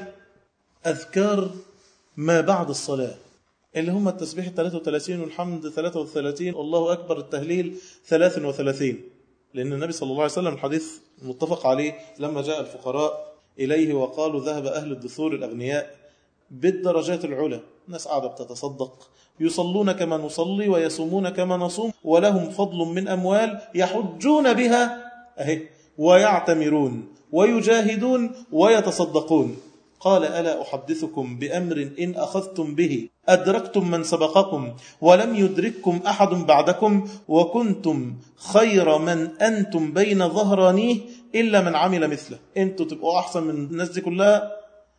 أذكار ما بعد الصلاة اللي هم التسبيح ثلاثة وثلاثين والحمد ثلاثة وثلاثين والله أكبر التهليل ثلاثة وثلاثين. لأن النبي صلى الله عليه وسلم الحديث متفق عليه لما جاء الفقراء إليه وقالوا ذهب أهل الدثور الأغنياء بالدرجات العلى، ناس قاعدة بتتصدق يصلون كما نصلي ويصومون كما نصوم ولهم فضل من أموال يحجون بها أهي ويعتمرون ويجاهدون ويتصدقون. قال ألا أحدثكم بأمر إن أخذتم به أدركتم من سبقكم ولم يدرككم أحد بعدكم وكنتم خير من أنتم بين ظهرانيه إلا من عمل مثله. أنتوا تبقوا أحسن من الناس دي كلها،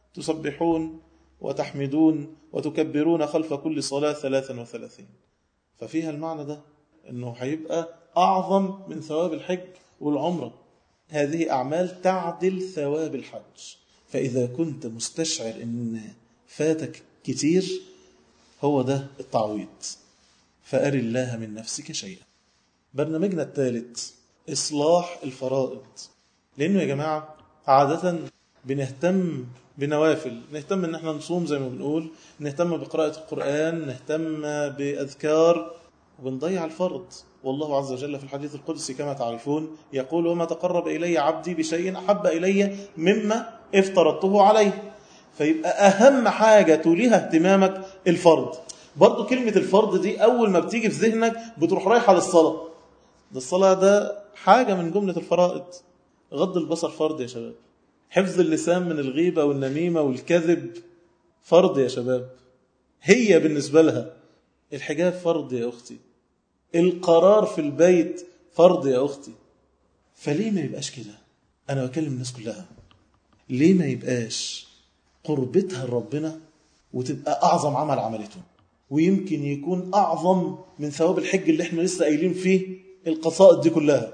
تسبحون وتحمدون وتكبرون خلف كل صلاة ثلاثا وثلاثين. ففيها المعنى ده أنه هيبقى أعظم من ثواب الحج والعمرة. هذه أعمال تعدل ثواب الحج. فإذا كنت مستشعر أن فاتك كتير هو ده التعويض. فأر الله من نفسك شيئا. برنامجنا الثالث إصلاح الفرائض. لأنه يا جماعة عادة بنهتم بنوافل، نهتم ان احنا نصوم زي ما بنقول، نهتم بقراءة القرآن، نهتم بأذكار، وبنضيع الفرض. والله عز وجل في الحديث القدسي كما تعرفون يقول وما تقرب إلي عبدي بشيء أحب إلي مما افترضته عليه. فيبقى أهم حاجة توليها اهتمامك الفرض. برضو كلمة الفرض دي أول ما بتيجي في ذهنك بتروح رايحة للصلاة. ده الصلاة ده حاجة من جملة الفرائض. غض البصر فرض يا شباب. حفظ اللسان من الغيبة والنميمة والكذب فرض يا شباب. هي بالنسبة لها الحجاب فرض يا أختي. القرار في البيت فرض يا أختي. فليه ما يبقاش كده؟ أنا بكلم الناس كلها. ليه ما يبقاش قربتها لربنا وتبقى أعظم عمل عملته، ويمكن يكون أعظم من ثواب الحج اللي احنا لسه قايلين فيه القصائد دي كلها،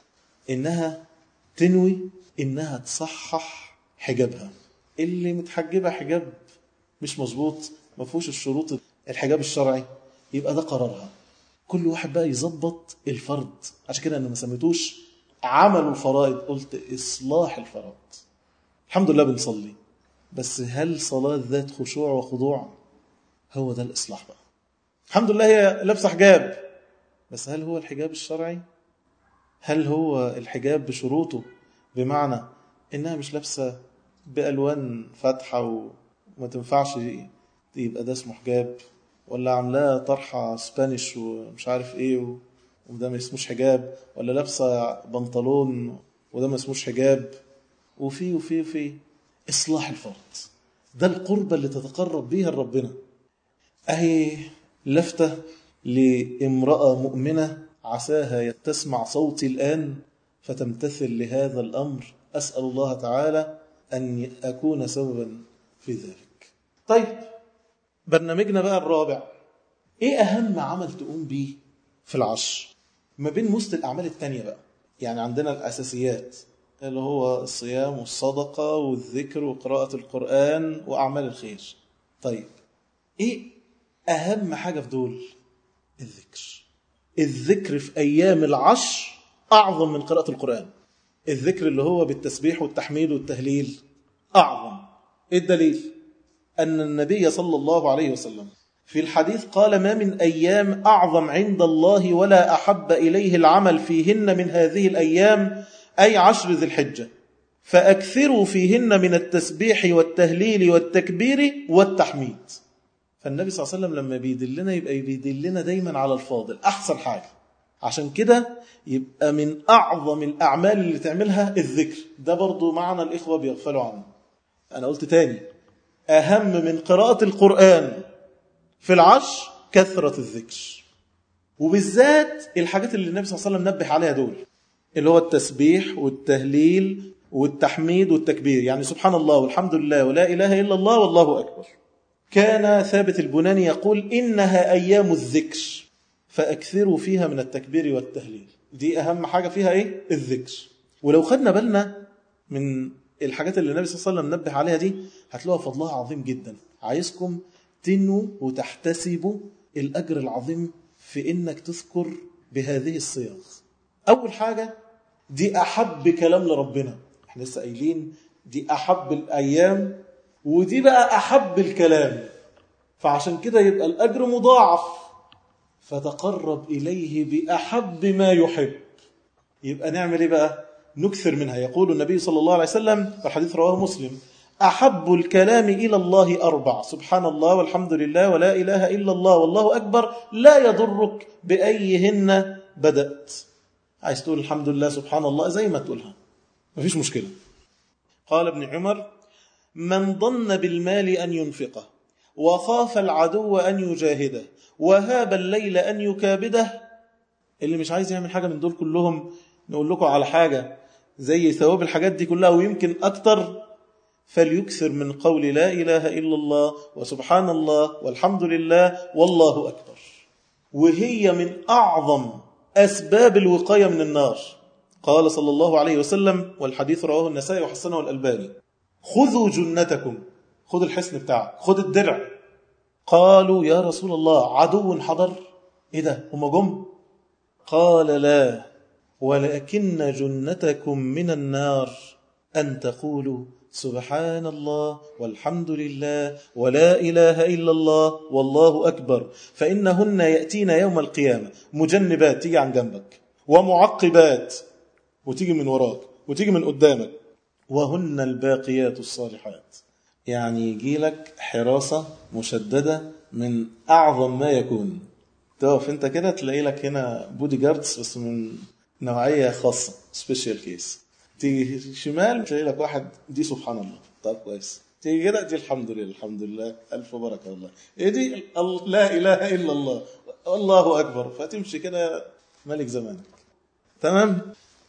إنها تنوي إنها تصحح حجابها. اللي متحجبة حجاب مش مظبوط ما فيهوش الشروط الحجاب الشرعي، يبقى ده قرارها. كل واحد بقى يظبط الفرض. عشان كده أنا ما سميتوش عمل الفرائض، قلت إصلاح الفرائض. الحمد لله بنصلي، بس هل صلاة ذات خشوع وخضوع؟ هو ده الإصلاح بقى. الحمد لله هي لابسة حجاب، بس هل هو الحجاب الشرعي؟ هل هو الحجاب بشروطه، بمعنى إنها مش لابسة بألوان فاتحة وما تنفعش يبقى ده اسمه حجاب، ولا عاملاه طرحة سبانيش ومش عارف إيه وده ما اسموش حجاب، ولا لابسة بنطلون وده ما اسموش حجاب، وفي وفي وفي إصلاح الفرض. ده القربة اللي تتقرب بيها لربنا. أهي لفتة لامرأة مؤمنة عساها تسمع صوتي الآن فتمتثل لهذا الأمر. أسأل الله تعالى أن أكون سببا في ذلك. طيب برنامجنا بقى الرابع، إيه أهم عمل تقوم به في العشر ما بين وسط الأعمال التانية بقى؟ يعني عندنا الأساسيات اللي هو الصيام والصدقة والذكر وقراءة القرآن وأعمال الخير. طيب إيه أهم حاجة في دول؟ الذكر. الذكر في أيام العشر أعظم من قراءة القرآن. الذكر اللي هو بالتسبيح والتحميد والتهليل أعظم. إيه الدليل؟ أن النبي صلى الله عليه وسلم في الحديث قال ما من أيام أعظم عند الله ولا أحب إليه العمل فيهن من هذه الأيام، أي عشر ذي الحجة، فأكثروا فيهن من التسبيح والتهليل والتكبير والتحميد. فالنبي صلى الله عليه وسلم لما بيدلنا يبقى بيدلنا دايما على الفاضل، أحسن حاجة. عشان كده يبقى من أعظم الأعمال اللي تعملها الذكر. ده برضو معنى الإخوة بيغفلوا عنه. أنا قلت تاني، أهم من قراءة القرآن في العشر كثرة الذكر، وبالذات الحاجات اللي النبي صلى الله عليه وسلم نبه عليها دول، اللي هو التسبيح والتهليل والتحميد والتكبير، يعني سبحان الله والحمد لله ولا إله إلا الله والله أكبر. كان ثابت البناني يقول إنها أيام الذكر فأكثروا فيها من التكبير والتهليل. دي أهم حاجة فيها إيه؟ الذكر. ولو خدنا بالنا من الحاجات اللي النبي صلى الله عليه وسلم نبه عليها دي هتلاقوا فضلها عظيم جدا. عايزكم تنوا وتحتسبوا الأجر العظيم في إنك تذكر بهذه الصيغ. أول حاجة دي أحب كلام لربنا، احنا لسه قايلين دي أحب الأيام ودي بقى أحب الكلام، فعشان كده يبقى الأجر مضاعف. فتقرب إليه بأحب ما يحب. يبقى نعمل إيه بقى؟ نكثر منها. يقول النبي صلى الله عليه وسلم والحديث رواه مسلم أحب الكلام إلى الله أربع: سبحان الله والحمد لله ولا إله إلا الله والله أكبر، لا يضرك بأيهن بدأت. عايز تقول الحمد لله سبحان الله زي ما تقولها مفيش مشكلة. قال ابن عمر من ظن بالمال أن ينفقه وخاف العدو أن يجاهده وهاب الليل أن يكابده. اللي مش عايز يعمل حاجة من دول كلهم نقول لكم على حاجة زي ثواب الحاجات دي كلها ويمكن أكتر، فليكثر من قول لا إله إلا الله وسبحان الله والحمد لله والله أكبر. وهي من أعظم أسباب الوقاية من النار. قال صلى الله عليه وسلم والحديث رواه النسائي وحسنه الألباني خذوا جنتكم، خذ الحسن بتاعك، خذ الدرع. قالوا يا رسول الله عدو حضر؟ إيه ده هم جم؟ قال لا، ولكن جنتكم من النار أن تقولوا سبحان الله والحمد لله ولا إله إلا الله والله أكبر، فإنهن يأتين يوم القيامة مجنبات، تيجي عن جنبك، ومعقبات، وتيجي من وراك وتيجي من قدامك، وهن الباقيات الصالحات. يعني يجي لك حراسة مشددة من أعظم ما يكون. تقف انت كده تلاقي لك هنا بودي جاردز بس من نوعية خاصة، سبيشال كيس. تيجي شمال تلاقي لك واحد دي سبحان الله، طب كويس. تيجي كده دي الحمد لله الحمد لله ألف بركة والله، ايه دي لا إله إلا الله الله أكبر، فتمشي كده ملك زمانك. تمام.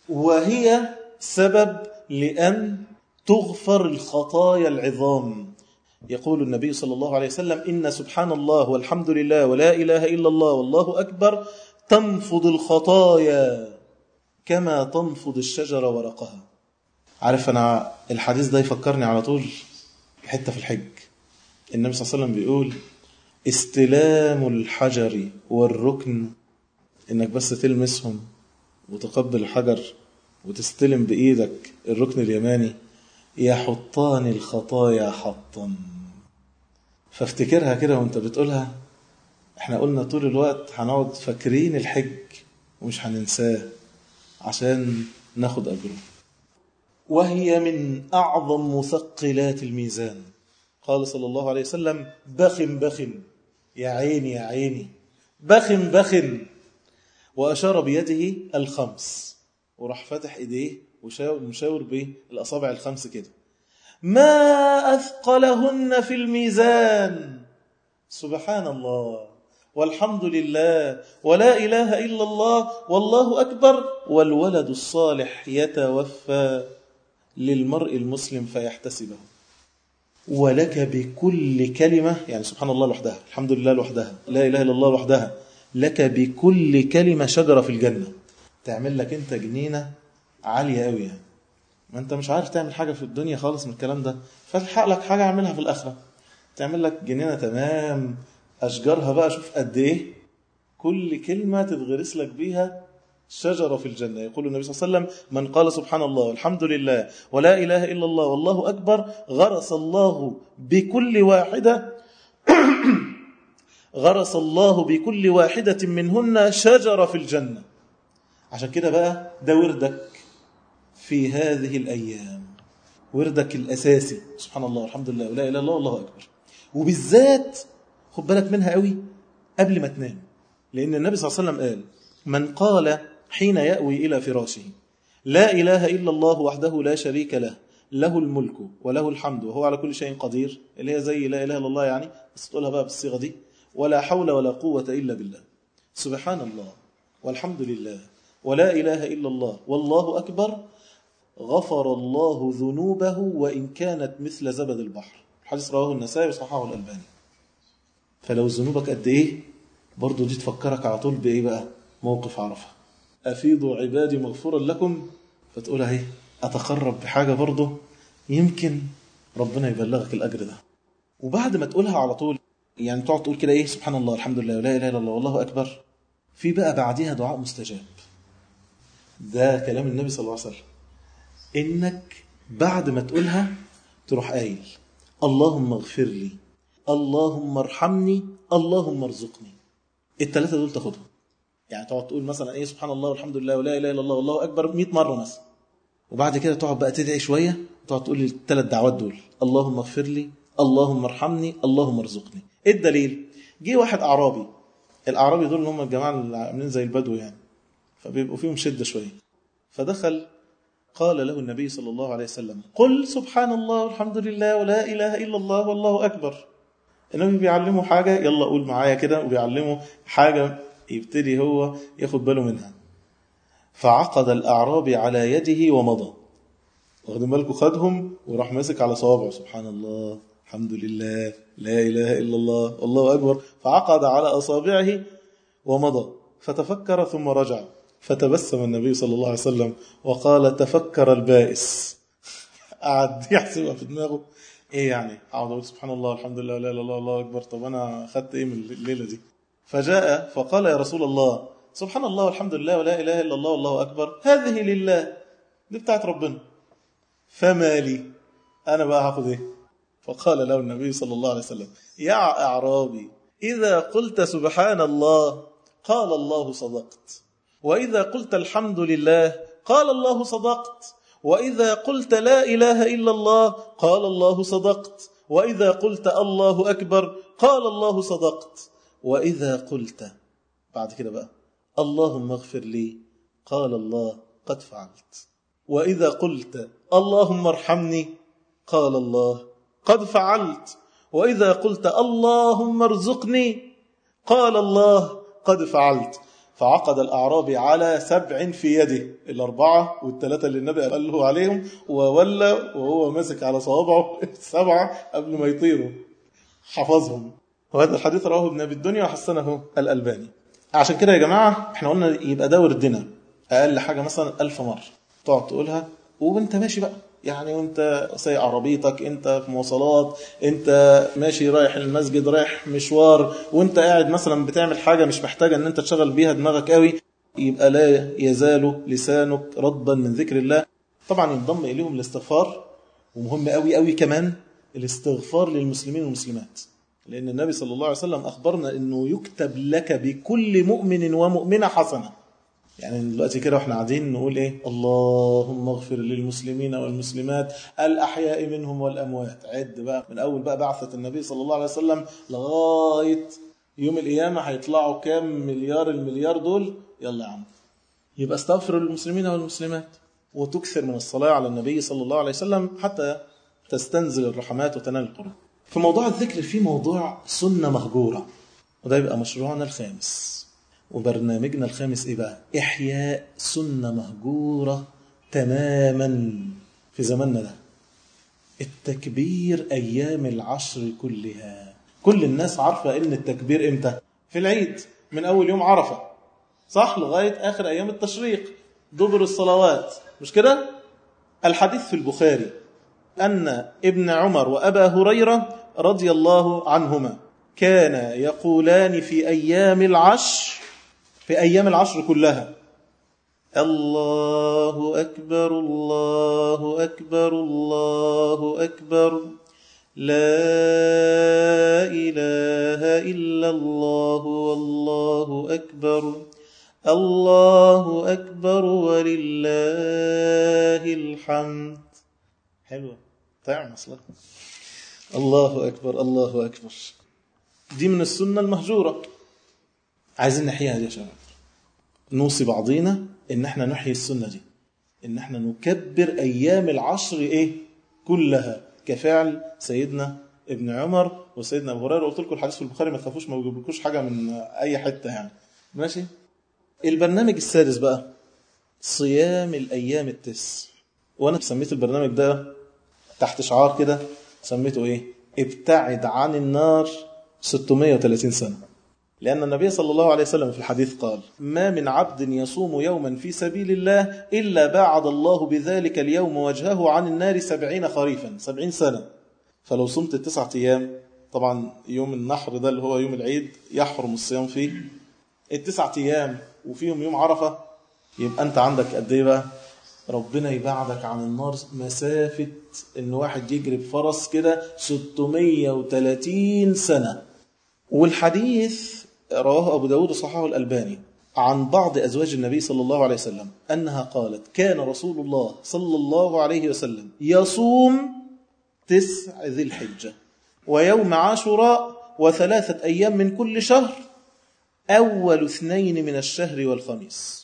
وهي سبب لأن تغفر الخطايا العظام. يقول النبي صلى الله عليه وسلم إن سبحان الله والحمد لله ولا إله إلا الله والله أكبر تنفض الخطايا كما تنفض الشجرة ورقها. عارف أنا الحديث ده يفكرني على طول حتة في الحج. النبي صلى الله عليه وسلم بيقول استلام الحجر والركن، إنك بس تلمسهم وتقبل الحجر وتستلم بإيدك الركن اليماني، يحطان الخطايا حطا. فافتكرها كده وانت بتقولها. احنا قلنا طول الوقت هنقعد فاكرين الحج ومش هننساه عشان ناخد أجره. وهي من أعظم مثقلات الميزان. قال صلى الله عليه وسلم بخن بخن، يا عيني يا عيني، بخن بخن. وأشار بيده الخمس، وراح فتح إيديه ومشاور بالأصابع الخمس كده. ما أثقلهن في الميزان، سبحان الله والحمد لله ولا إله إلا الله والله أكبر، والولد الصالح يتوفى للمرء المسلم فيحتسبه. ولك بكل كلمة، يعني سبحان الله لوحدها، الحمد لله لوحدها، لا إله إلا الله لوحدها، لك بكل كلمة شجرة في الجنة. تعمل لك أنت جنينة عالية قوي يعني. ما أنت مش عارف تعمل حاجة في الدنيا خالص من الكلام ده، فتحق لك حاجة اعملها في الآخرة. تعمل لك جنينة تمام، أشجارها بقى شوف قد إيه، كل كلمة تتغرس لك بيها شجرة في الجنة. يقول النبي صلى الله عليه وسلم من قال سبحان الله والحمد لله ولا إله إلا الله والله أكبر غرس الله بكل واحدة غرس الله بكل واحدة منهن شجرة في الجنة. عشان كده بقى ده وردك في هذه الأيام، وردك الأساسي. سبحان الله الحمد لله ولا إله إلا الله والله أكبر. وبالذات خد بالك منها قوي قبل ما تنام، لأن النبي صلى الله عليه وسلم قال: من قال حين يأوي إلى فراشه لا إله إلا الله وحده لا شريك له له الملك وله الحمد وهو على كل شيء قدير، اللي هي زي لا إله إلا الله يعني، بس تقولها بقى بالصيغة دي: ولا حول ولا قوة إلا بالله، سبحان الله والحمد لله ولا إله إلا الله والله أكبر، غفر الله ذنوبه وإن كانت مثل زبد البحر. الحديث رواه النسائي وصححه الألباني. فلو ذنوبك قد إيه برضو دي تفكرك على طول بإيه بقى؟ موقف عرفة: أفيضوا عبادي مغفورا لكم، فتقول اهي أتقرب بحاجة برضو يمكن ربنا يبلغك الأجر ده. وبعد ما تقولها على طول يعني تقعد تقول كده إيه: سبحان الله الحمد لله ولا إله إلا الله والله أكبر، في بقى بعدها دعاء مستجاب. ده كلام النبي صلى الله عليه وسلم، إنك بعد ما تقولها تروح قايل: اللهم اغفر لي، اللهم ارحمني، اللهم ارزقني. الثلاثة دول تاخدهم. يعني تقعد تقول مثلا ايه: سبحان الله والحمد لله ولا اله الا الله والله اكبر مئة مرة مثلا، وبعد كده تقعد بقى تدعي شوية، تقعد تقول الثلاث دعوات دول: اللهم اغفر لي، اللهم ارحمني، اللهم ارزقني. ايه الدليل؟ جه واحد اعرابي، الاعرابي دول هم الجماعة اللي عاملين زي البدو يعني، فبيبقوا فيهم شدة شوية. فدخل قال له النبي صلى الله عليه وسلم: قل سبحان الله والحمد لله ولا إله إلا الله والله أكبر. النبي بيعلمه حاجة، يلا قول معايا كده، وبيعلمه حاجة يبتدي هو ياخد باله منها. فعقد الأعرابي على يده ومضى. واخدين بالكم؟ خدهم وراح ماسك على صوابعه: سبحان الله الحمد لله لا إله إلا الله والله أكبر. فعقد على أصابعه ومضى، فتفكر ثم رجع، فتبسم النبي صلى الله عليه وسلم وقال: تفكر البائس. قعد يحسبها في دماغه: ايه يعني اقعد اقول سبحان الله الحمد لله لا اله الا الله الله اكبر، طب انا اخذت ايه من الليله دي؟ فجاء فقال: يا رسول الله سبحان الله والحمد لله ولا اله الا الله والله اكبر هذه لله، دي بتاعت ربنا، فما لي انا بقى هاخد ايه؟ فقال له النبي صلى الله عليه وسلم: يا اعرابي اذا قلت سبحان الله قال الله صدقت، وإذا قلت الحمد لله قال الله صدقت، وإذا قلت لا إله إلا الله قال الله صدقت، وإذا قلت الله أكبر قال الله صدقت، وإذا قلت بعد كده بقى اللهم اغفر لي قال الله قد فعلت، وإذا قلت اللهم ارحمني قال الله قد فعلت، وإذا قلت اللهم ارزقني قال الله قد فعلت. فعقد الأعرابي على سبع في يده، الأربعة والثلاثة اللي النبي قال له عليهم، وولى وهو ماسك على صوابعه السبعة قبل ما يطيروا، حفظهم. وهذا الحديث رواه ابن أبي الدنيا وحسنه الألباني. عشان كده يا جماعة احنا قلنا يبقى ده وردنا أقل حاجة مثلا ألف مرة تقعد تقولها وانت ماشي بقى، يعني وانت سايق عربيتك، انت في مواصلات، انت ماشي رايح المسجد، رايح مشوار، وانت قاعد مثلا بتعمل حاجة مش محتاجة ان انت تشغل بيها دماغك قوي، يبقى لا يزال لسانك رطبا من ذكر الله. طبعا ينضم إليهم الاستغفار، ومهم قوي قوي كمان الاستغفار للمسلمين والمسلمات، لأن النبي صلى الله عليه وسلم أخبرنا أنه يكتب لك بكل مؤمن ومؤمنة حسنة. يعني دلوقتي كده واحنا قاعدين نقول ايه: اللهم اغفر للمسلمين والمسلمات الأحياء منهم والأموات. عد بقى من أول بقى بعثة النبي صلى الله عليه وسلم لغاية يوم القيامة هيطلعوا كام مليار المليار دول؟ يلا يا عم، يبقى استغفر للمسلمين والمسلمات وتكثر من الصلاة على النبي صلى الله عليه وسلم حتى تستنزل الرحمات وتنال القرب. في موضوع الذكر في موضوع سنة مهجورة، وده يبقى مشروعنا الخامس وبرنامجنا الخامس. إيه بقى؟ إحياء سنة مهجورة تماما في زماننا ده، التكبير أيام العشر كلها. كل الناس عارفة إن التكبير إمتى؟ في العيد، من أول يوم عرفة صح لغاية آخر أيام التشريق دبر الصلوات، مش كده؟ الحديث في البخاري أن ابن عمر وأبا هريرة رضي الله عنهما كان يقولان في أيام العشر في أيام العشر كلها: الله أكبر الله أكبر الله أكبر لا إله إلا الله طيب أصلا. الله أكبر الله أكبر. دي من السنة المهجورة، عايزين نحييها دي يا شباب. نوصي بعضينا إن احنا نحيي السنة دي، إن احنا نكبر أيام العشر إيه كلها، كفعل سيدنا ابن عمر وسيدنا أبو هريرة. قلت لكم الحديث في البخاري، ما تخافوش ما بيجيبلكوش حاجة من أي حتة يعني. ماشي. البرنامج السادس بقى صيام الأيام التسع، وأنا سميت البرنامج ده تحت شعار كده، سميته إيه؟ ابتعد عن النار ستمائة وثلاثين سنة. لأن النبي صلى الله عليه وسلم في الحديث قال: ما من عبد يصوم يوما في سبيل الله إلا باعد الله بذلك اليوم وجهه عن النار سبعين خريفا، سبعين سنة. فلو صمت التسعة أيام، طبعا يوم النحر ده اللي هو يوم العيد يحرم الصيام فيه، التسعة أيام وفيهم يوم عرفة، يبقى أنت عندك قد إيه بقى؟ ربنا يبعدك عن النار مسافة إن واحد يجري بفرس كده ستمائة وثلاثين سنة. والحديث رواه أبو داود صححه الألباني عن بعض أزواج النبي صلى الله عليه وسلم أنها قالت: كان رسول الله صلى الله عليه وسلم يصوم تسع ذي الحجة ويوم عاشوراء وثلاثة أيام من كل شهر، أول اثنين من الشهر والخميس.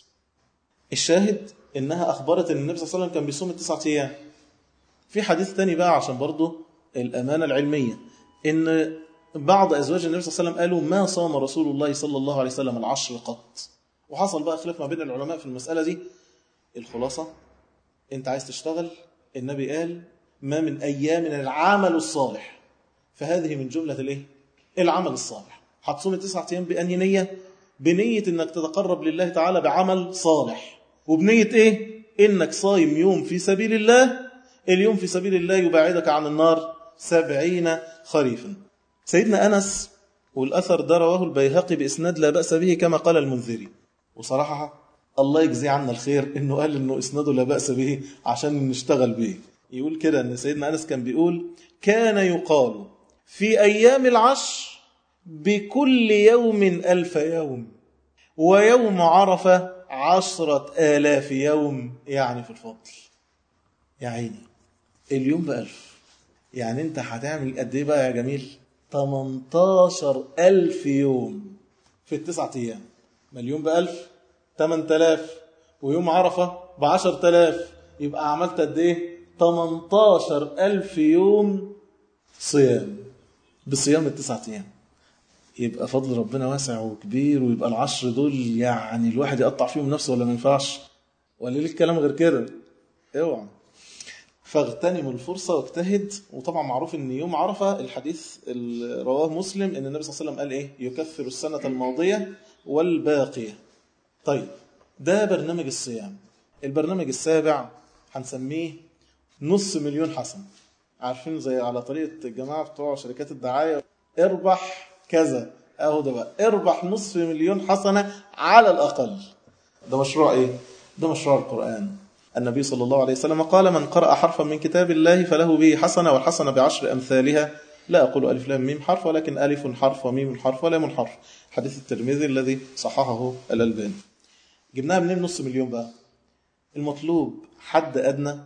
الشاهد إنها أخبرت أن النبي صلى الله عليه وسلم كان بيصوم التسعة أيام. في حديث تاني بقى عشان برضو الأمانة العلمية، إن بعض أزواج النبي صلى الله عليه وسلم قالوا: ما صام رسول الله صلى الله عليه وسلم العشر قط. وحصل بقى خلاف ما بين العلماء في المسألة دي. الخلاصة، أنت عايز تشتغل، النبي قال: ما من أيام العمل الصالح، فهذه من جملة الإيه؟ العمل الصالح. هتصوم التسعة أيام بأنهي نية؟ بنية إنك تتقرب لله تعالى بعمل صالح، وبنية إيه؟ إنك صايم يوم في سبيل الله، اليوم في سبيل الله يبعدك عن النار سبعين خريفا. سيدنا أنس، والأثر ده رواه البيهقي بإسناد لا بأس به كما قال المنذري، وصراحة الله يجزي عنا الخير إنه قال إنه إسناده لا بأس به عشان نشتغل به. يقول كده إن سيدنا أنس كان بيقول: كان يقال في أيام العشر بكل يوم ألف يوم، ويوم عرفة عشرة آلاف يوم، يعني في الفضل. يا عيني اليوم بألف، يعني أنت هتعمل قد إيه بقى يا جميل؟ ثمانية عشر ألف يوم في التسعة أيام. مليون بألف ثمانية آلاف، ويوم عرفة بعشرة آلاف، يبقى عملت قد إيه؟ ثمانية عشر ألف يوم صيام بصيام التسعة أيام. يبقى فضل ربنا واسع وكبير، ويبقى العشر دول يعني الواحد يقطع فيهم نفسه ولا ما ينفعش؟ ولا ليه الكلام غير كده؟ اوعى. فاغتنموا الفرصة واجتهد. وطبعا معروف ان يوم عرفة الحديث اللي رواه مسلم ان النبي صلى الله عليه وسلم قال ايه؟ يكفر السنة الماضية والباقية. طيب ده برنامج الصيام. البرنامج السابع هنسميه نص مليون حسنة. عارفين زي على طريقة الجماعة بتوع شركات الدعاية، اربح كذا، اهو ده بقى، اربح نصف مليون حسنة على الأقل. ده مشروع ايه؟ ده مشروع القرآن. النبي صلى الله عليه وسلم قال: من قرأ حرفا من كتاب الله فله به حسنة، والحسنة بعشر أمثالها. لا أقول ألف لام ميم حرف، ولكن ألف حرف وميم حرف ولام حرف. حديث الترمذي الذي صححه الألباني. جبناها منين نص مليون بقى؟ المطلوب حد أدنى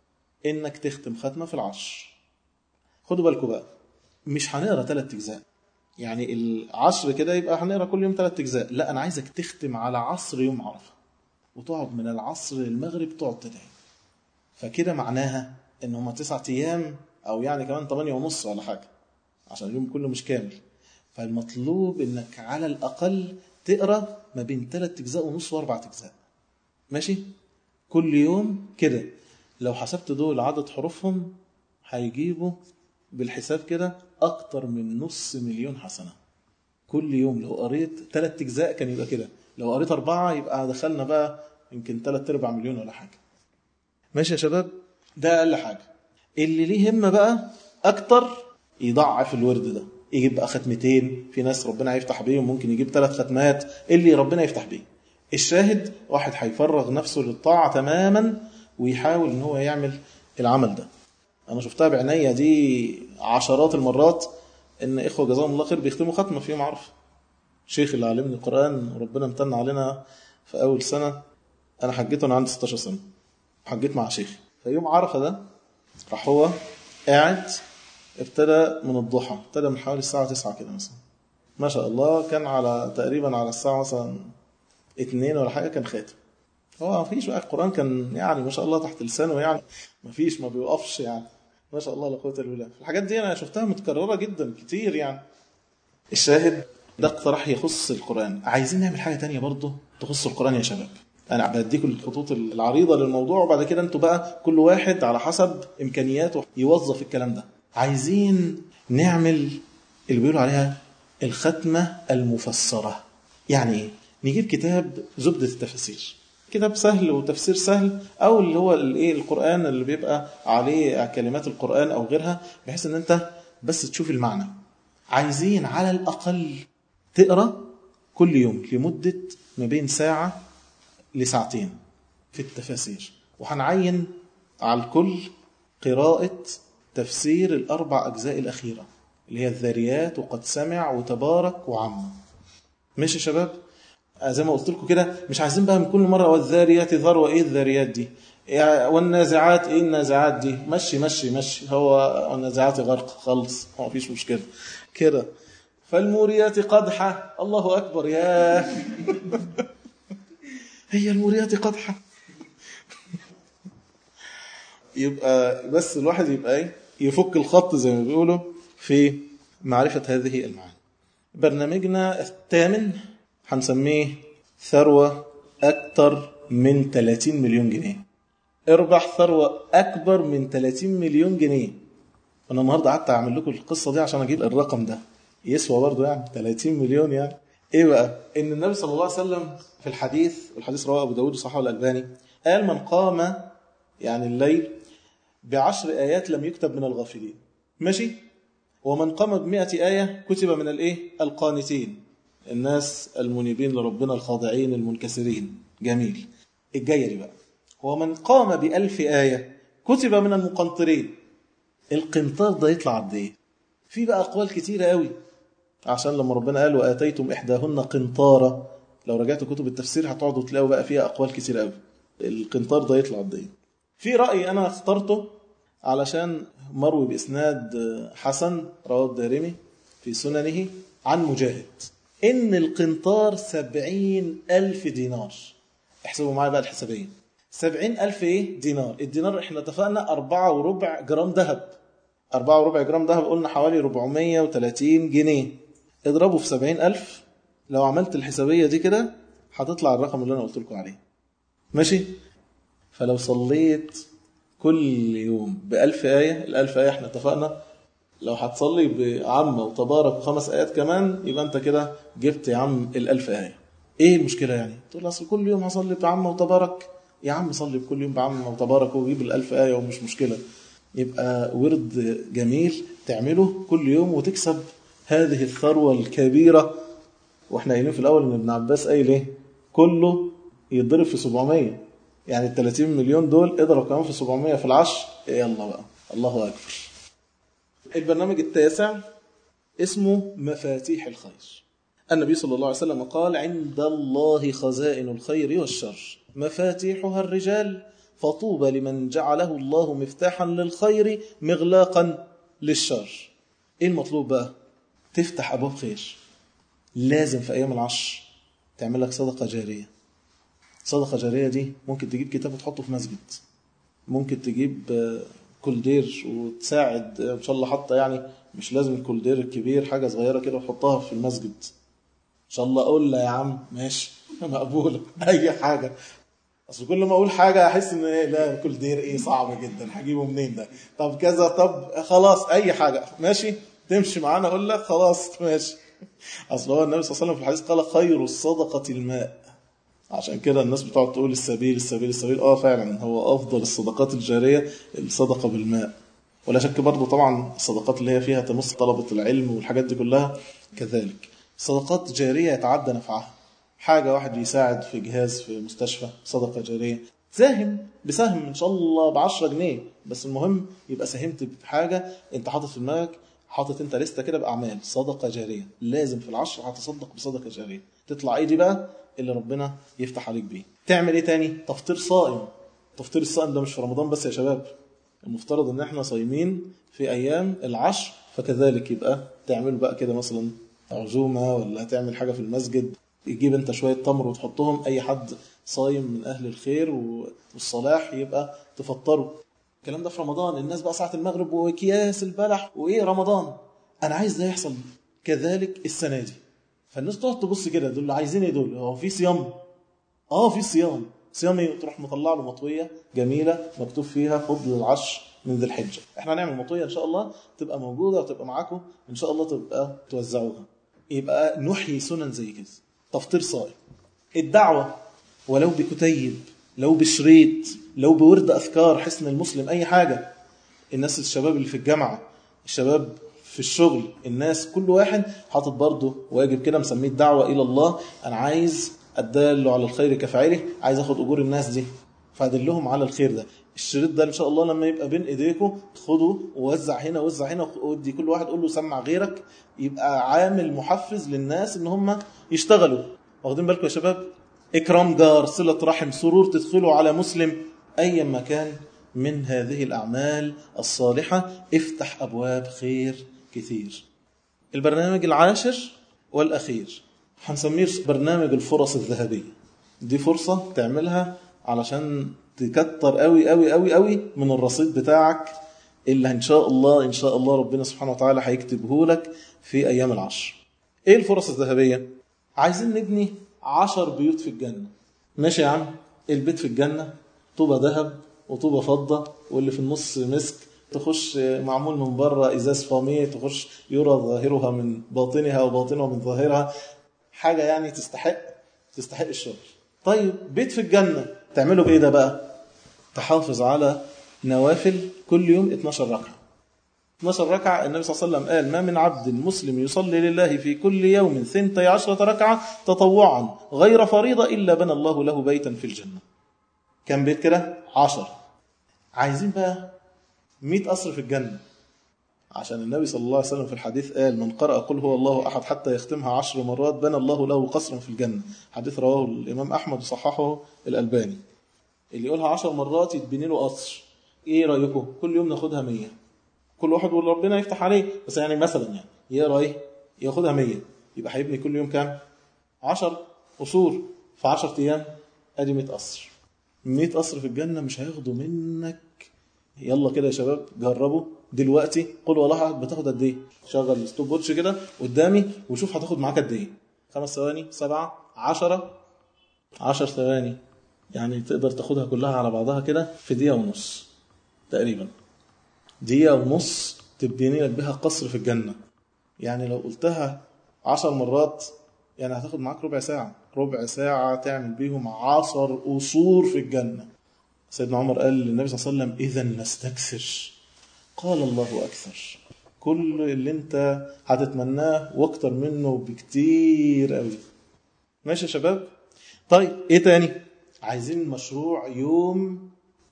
إنك تختم ختمة في العشر. خدوا بالكم بقى، مش هنقرأ ثلاث أجزاء، يعني العشر كده يبقى هنقرأ كل يوم ثلاث أجزاء. لا، أنا عايزك تختم على عصر يوم عرفة، وتقعد من العصر للمغرب تقعد تدعي. فكده معناها ان هم تسعة ايام، او يعني كمان ثمانية ونص ولا حاجة، عشان اليوم كله مش كامل. فالمطلوب انك على الاقل تقرأ ما بين ثلاث اجزاء ونص واربع اجزاء. ماشي؟ كل يوم كده. لو حسبت دول عدد حروفهم هيجيبوا بالحساب كده اكتر من نص مليون حسنة كل يوم. لو قريت ثلاث اجزاء كان يبقى كده، لو قريت أربعة يبقى دخلنا بقى يمكن ثلاث أرباع مليون ولا حاجة. ماشي يا شباب؟ ده أقل حاجة. اللي ليه همة بقى أكتر يضعف الورد ده، يجيب بقى ختمتين. في ناس ربنا يفتح بيهم ممكن يجيب ثلاث ختمات، اللي ربنا يفتح بيه. الشاهد واحد هيفرغ نفسه للطاعة تماما ويحاول ان هو يعمل العمل ده. أنا شفتها بعناية دي عشرات المرات، إن إخوة جزاهم الله خير بيختموا ختمة في يوم عرفة. شيخ اللي علمني القرآن وربنا امتن علينا في أول سنة، أنا حجيت وأنا عندي ستاشر سنة، حجيت مع شيخي. في يوم عرفة ده راح هو قاعد ابتدى من الضحى، ابتدى من حوالي الساعة تسعة كده مثلا، ما شاء الله كان على تقريبا على الساعة مثلا اتنين ولا حاجة كان خاتم. هو ما فيش بقى القرآن كان يعني ما شاء الله تحت لسانه، يعني ما فيش ما بيوقفش يعني، ما شاء الله لا قوة الا بالله. الحاجات دي أنا شفتها متكررة جدا كتير يعني. الشاهد ده اقتراح يخص القرآن. عايزين نعمل حاجة تانية برضه تخص القرآن يا شباب. أنا بديكم الخطوط العريضة للموضوع، وبعد كده أنتوا بقى كل واحد على حسب إمكانياته يوظف الكلام ده. عايزين نعمل اللي بيقولوا عليها الختمة المفسرة. يعني إيه؟ نجيب كتاب زبدة التفاسير، كتاب سهل وتفسير سهل، أو اللي هو الإيه القرآن اللي بيبقى عليه كلمات القرآن أو غيرها، بحيث أن أنت بس تشوف المعنى. عايزين على الأقل تقرأ كل يوم لمدة ما بين ساعة لساعتين في التفاسير، وهنعين على الكل قراءة تفسير الأربع أجزاء الأخيرة اللي هي الذاريات وقد سمع وتبارك وعم. ماشي يا شباب؟ زي ما قلت لكم كده، مش عايزين بقى من كل مرة والذاريات ذروة، ايه الذاريات دي؟ والنازعات ايه النازعات دي؟ مشي مشي مشي، هو النازعات غرق خلص، هو مفيش مشكلة كده. فالموريات قدحة، الله أكبر، يا هي الموريات قدحة. يبقى بس الواحد يبقى ايه يفك الخط زي ما بيقولوا في معرفة هذه المعاني. برنامجنا الثامن هنسميه ثروة أكثر من ثلاثين مليون جنيه. اربح ثروة أكبر من ثلاثين مليون جنيه. أنا النهاردة قعدت أعمل لكم القصة دي عشان أجيب الرقم ده يسوى برضو يعني ثلاثين مليون. يعني إيه بقى؟ إن النبي صلى الله عليه وسلم في الحديث، والحديث رواه أبو داود وصححه الألباني، قال من قام يعني الليل بعشر آيات لم يكتب من الغافلين. ماشي؟ ومن قام بمئة آية كتب من الإيه؟ القانتين، الناس المنيبين لربنا الخاضعين المنكسرين. جميل. الجاية دي بقى، ومن قام بألف آية كتب من المقنطرين. القنطار ده يطلع قد ايه؟ في بقى أقوال كتيرة قوي، عشان لما ربنا قال وآتيتم إحداهن قنطارا، لو رجعتوا كتب التفسير هتقعدوا تلاقوا بقى فيها أقوال كتيرة قوي. القنطار ده يطلع قد ايه؟ في رأي أنا اخترته علشان مروي بإسناد حسن، رواه الدارمي في سننه عن مجاهد، إن القنطار سبعين ألف دينار. احسبوا معايا بقى الحسابية، سبعين ألف إيه دينار. الدينار إحنا اتفقنا أربعة وربع جرام ذهب، أربعة وربع جرام ذهب قلنا حوالي أربعمية وثلاثين جنيه. اضربوا في سبعين ألف، لو عملت الحسابية دي كده هتطلع الرقم اللي أنا قلت لكم عليه. ماشي؟ فلو صليت كل يوم بألف آية، الألف آية احنا اتفقنا لو هتصلي بعم وتبارك وخمس آيات كمان يبقى انت كده جبت يا عم الألف آية. ايه المشكلة يعني؟ تقول اصل كل يوم هصلي بعم وتبارك، يا عم صلي كل يوم بعم وتبارك وجيب الألف آية ومش مشكلة. يبقى ورد جميل تعمله كل يوم وتكسب هذه الثروة الكبيرة. واحنا قايلين في الأول ان ابن عباس قايل ايه؟ كله يتضرب في سبعمية، يعني ال ثلاثين مليون دول اضرب كمان في سبعمية في العشر. يلا بقى، الله أكبر. البرنامج التاسع اسمه مفاتيح الخير. النبي صلى الله عليه وسلم قال عند الله خزائن الخير والشر مفاتيحها الرجال فطوبى لمن جعله الله مفتاحا للخير مغلاقا للشر. ايه المطلوب بقى؟ تفتح أبواب خير. لازم في أيام العشر تعمل لك صدقة جارية. صدقة جارية دي ممكن تجيب كتاب وتحطه في مسجد، ممكن تجيب كولدير وتساعد ان شاء الله، حتى يعني مش لازم الكولدير الكبير، حاجة صغيرة كده وحطها في المسجد ان شاء الله. اقول لا يا عم ماشي مقبولة اي حاجة. اصل كل ما اقول حاجة احس ان ايه، لا كولدير ايه صعب جدا هجيبه منين ده، طب كذا، طب خلاص اي حاجة ماشي تمشي معانا، اقول لك خلاص ماشي. اصل هو النبي صلى الله عليه وسلم في الحديث قال خير الصدقة الماء. عشان كده الناس بتقعد تقول السبيل السبيل السبيل. اه فعلا هو افضل الصدقات الجارية الصدقة بالماء. ولا شك برضو طبعا الصدقات اللي هي فيها تمس طلبة العلم والحاجات دي كلها كذلك. صدقات جارية يتعدى نفعها. حاجة واحد يساعد في جهاز في مستشفى، صدقة جارية. ساهم بسهم ان شاء الله بعشرة جنيه، بس المهم يبقى ساهمت بحاجة انت حاطط في دماغك، حاطط انت لسته كده بأعمال صدقة جارية. لازم في العشر هتصدق بصدقة جارية. تطلع ايه دي بقى اللي ربنا يفتح عليك بيه. تعمل ايه تاني؟ تفطير صائم. تفطير الصائم ده مش في رمضان بس يا شباب، المفترض ان احنا صايمين في ايام العشر، فكذلك يبقى تعملوا بقى كده مثلا عزومة ولا تعمل حاجة في المسجد، يجيب انت شوية تمر وتحطهم، اي حد صايم من اهل الخير والصلاح يبقى تفطروا. الكلام ده في رمضان، الناس بقى ساعة المغرب وكياس البلح وايه رمضان. انا عايز ده يحصل كذلك السنة دي. فالناس تقعد تبص كده، دول عايزين ايه دول؟ هو في صيام؟ اه في صيام. صيام ايه؟ تروح مطلع له مطوية جميلة مكتوب فيها فضل العشر من ذي الحجة. احنا هنعمل مطوية ان شاء الله تبقى موجودة وتبقى معاكم ان شاء الله، تبقى توزعوها. يبقى نحيي سنن زي كده. تفطير صائم. الدعوة ولو بكتيب، لو بشريط، لو بورد أذكار حسن المسلم، أي حاجة. الناس الشباب اللي في الجامعة، الشباب في الشغل، الناس كل واحد حاطط برضه واجب كده مسميه الدعوة إلى الله. أنا عايز أدل على الخير كفاعله، عايز أخد أجور الناس دي فأدلهم على الخير ده. الشريط ده إن شاء الله لما يبقى بين إيديكم خدوا ووزع هنا ووزع هنا، ودي كل واحد قول له سمع غيرك، يبقى عامل محفز للناس إن هم يشتغلوا. واخدين بالكم يا شباب؟ إكرام جار، صلة رحم، سرور تدخلوا على مسلم، أي مكان من هذه الأعمال الصالحة افتح أبواب خير كثير. البرنامج العاشر والأخير هنسميه برنامج الفرص الذهبية. دي فرصة تعملها علشان تكتر قوي قوي قوي قوي من الرصيد بتاعك اللي إن شاء الله إن شاء الله ربنا سبحانه وتعالى هيكتبه لك في أيام العشر. إيه الفرص الذهبية؟ عايزين نبني عشر بيوت في الجنة. ماشي يا عم، البيت في الجنة طوبة ذهب وطوبة فضة، واللي في النص مسك، تخش معمول من بره إزاز فاميه، تخش يرى ظاهرها من باطنها وباطنها من ظاهرها. حاجة يعني تستحق تستحق الشغل. طيب بيت في الجنة تعمله بإيه ده بقى؟ تحافظ على نوافل كل يوم اتناشر ركعة. اتناشر ركعة. النبي صلى الله عليه وسلم قال: ما من عبد مسلم يصلي لله في كل يوم ثنتي عشرة ركعة تطوعا غير فريضة إلا بنى الله له بيتا في الجنة. كم بيت كده؟ عشر. عايزين بقى مئة قصر في الجنة، عشان النبي صلى الله عليه وسلم في الحديث قال: من قرأ قل هو الله أحد حتى يختمها عشر مرات بنى الله له قصرا في الجنة. حديث رواه الإمام أحمد وصححه الألباني. اللي يقولها عشر مرات يتبني له قصر. إيه رأيكم؟ كل يوم ناخدها مية، كل واحد يقول ربنا يفتح عليه، بس يعني مثلا يعني يقرأ إيه؟ ياخدها مية، يبقى هيبني كل يوم كام؟ عشر قصور في عشر أيام، أدي مئة قصر. مئة قصر في الجنة مش هياخدوا منك. يلا كده يا شباب جربوا دلوقتي، قل والله بتاخد قد ايه؟ شغل ستوب ووتش كده قدامي وشوف هتاخد معاك قد ايه. خمس ثواني، سبعة، عشرة، عشر ثواني، يعني تقدر تاخدها كلها على بعضها كده في دقيقة ونص تقريبا. دقيقة ونص تبني لك بها قصر في الجنة. يعني لو قلتها عشر مرات يعني هتاخد معاك ربع ساعة. ربع ساعة تعمل بيهم عشر قصور في الجنة. سيدنا عمر قال للنبي صلى الله عليه وسلم: إذن نستكثر. قال: الله أكثر. كل اللي انت هتتمناه واكتر منه بكتير قوي. ماشي يا شباب؟ طيب ايه تاني؟ عايزين مشروع يوم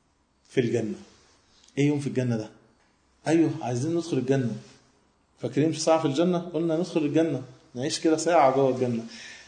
في الجنة. ايه يوم في الجنة ده؟ ايوه عايزين ندخل الجنة. فاكرين في ساعة في الجنة؟ قلنا ندخل الجنة نعيش كده ساعة جوه الجنة.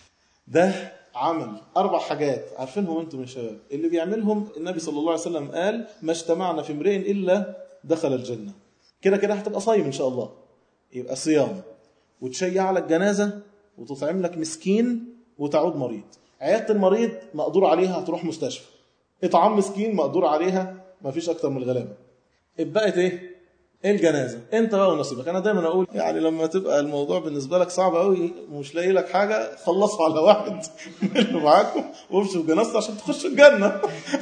ده عمل أربع حاجات عارفينهم أنتم يا شباب، اللي بيعملهم النبي صلى الله عليه وسلم قال: ما اجتمعنا في امرئ إلا دخل الجنة. كده كده هتبقى صايم إن شاء الله، يبقى صيام، وتشيع لك جنازة، وتطعم لك مسكين، وتعود مريض. عيادة المريض مقدور عليها هتروح مستشفى، إطعام مسكين مقدور عليها، ما فيش أكتر من الغلابة. بقت إيه؟ الجنازة انت بقى ونصيبك. انا دايما اقول يعني لما تبقى الموضوع بالنسبة لك صعب قوي ومش لاقي لك حاجة، خلصوا على واحد من اللي معاكم وامشوا بجنازته عشان تخش الجنة.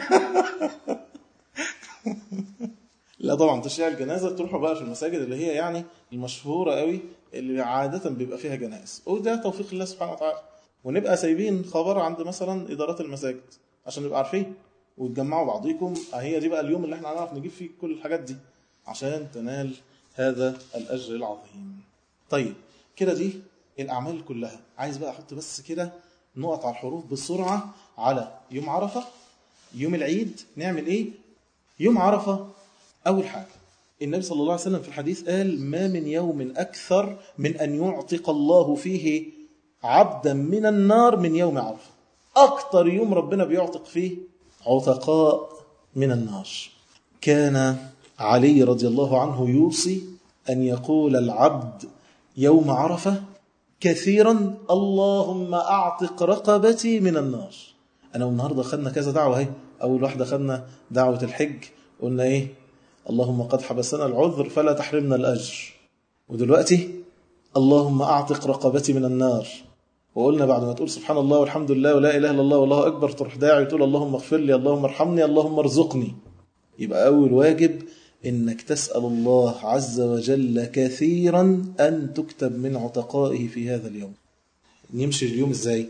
لا طبعا تشيع الجنازة تروحوا بقى في المساجد اللي هي يعني المشهورة قوي اللي عادة بيبقى فيها جنائز، وده توفيق الله سبحانه وتعالى. ونبقى سايبين خبر عند مثلا إدارات المساجد عشان نبقى عارفين وتجمعوا بعضيكم. هي دي بقى اليوم اللي احنا هنعرف نجيب فيه كل الحاجات دي عشان تنال هذا الأجر العظيم. طيب كده دي الأعمال كلها. عايز بقى أحط بس كده نقط على الحروف بسرعة على يوم عرفة. يوم العيد نعمل إيه؟ يوم عرفة أول حاجة النبي صلى الله عليه وسلم في الحديث قال: ما من يوم أكثر من أن يعتق الله فيه عبدا من النار من يوم عرفة. أكتر يوم ربنا بيعتق فيه عتقاء من النار. كان علي رضي الله عنه يوصي أن يقول العبد يوم عرفة كثيرا اللهم أعتق رقبتي من النار. أنا النهاردة خدنا كذا دعوة هي. أول واحدة خدنا دعوة الحج، قلنا إيه؟ اللهم قد حبسنا العذر فلا تحرمنا الأجر. ودلوقتي اللهم أعتق رقبتي من النار. وقلنا بعد ما تقول سبحان الله والحمد لله ولا إله إلا الله والله أكبر تروح داعي وتقول اللهم اغفر لي اللهم ارحمني اللهم ارزقني. يبقى أول واجب إنك تسأل الله عز وجل كثيرا أن تكتب من عتقائه في هذا اليوم. نمشي اليوم إزاي؟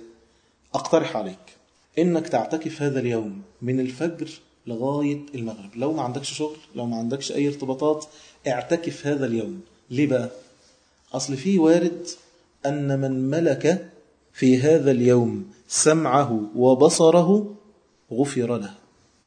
أقترح عليك إنك تعتكف هذا اليوم من الفجر لغاية المغرب. لو ما عندكش شغل، لو ما عندكش أي ارتباطات، اعتكف هذا اليوم. ليه بقى؟ أصل فيه وارد أن من ملك في هذا اليوم سمعه وبصره غفر له.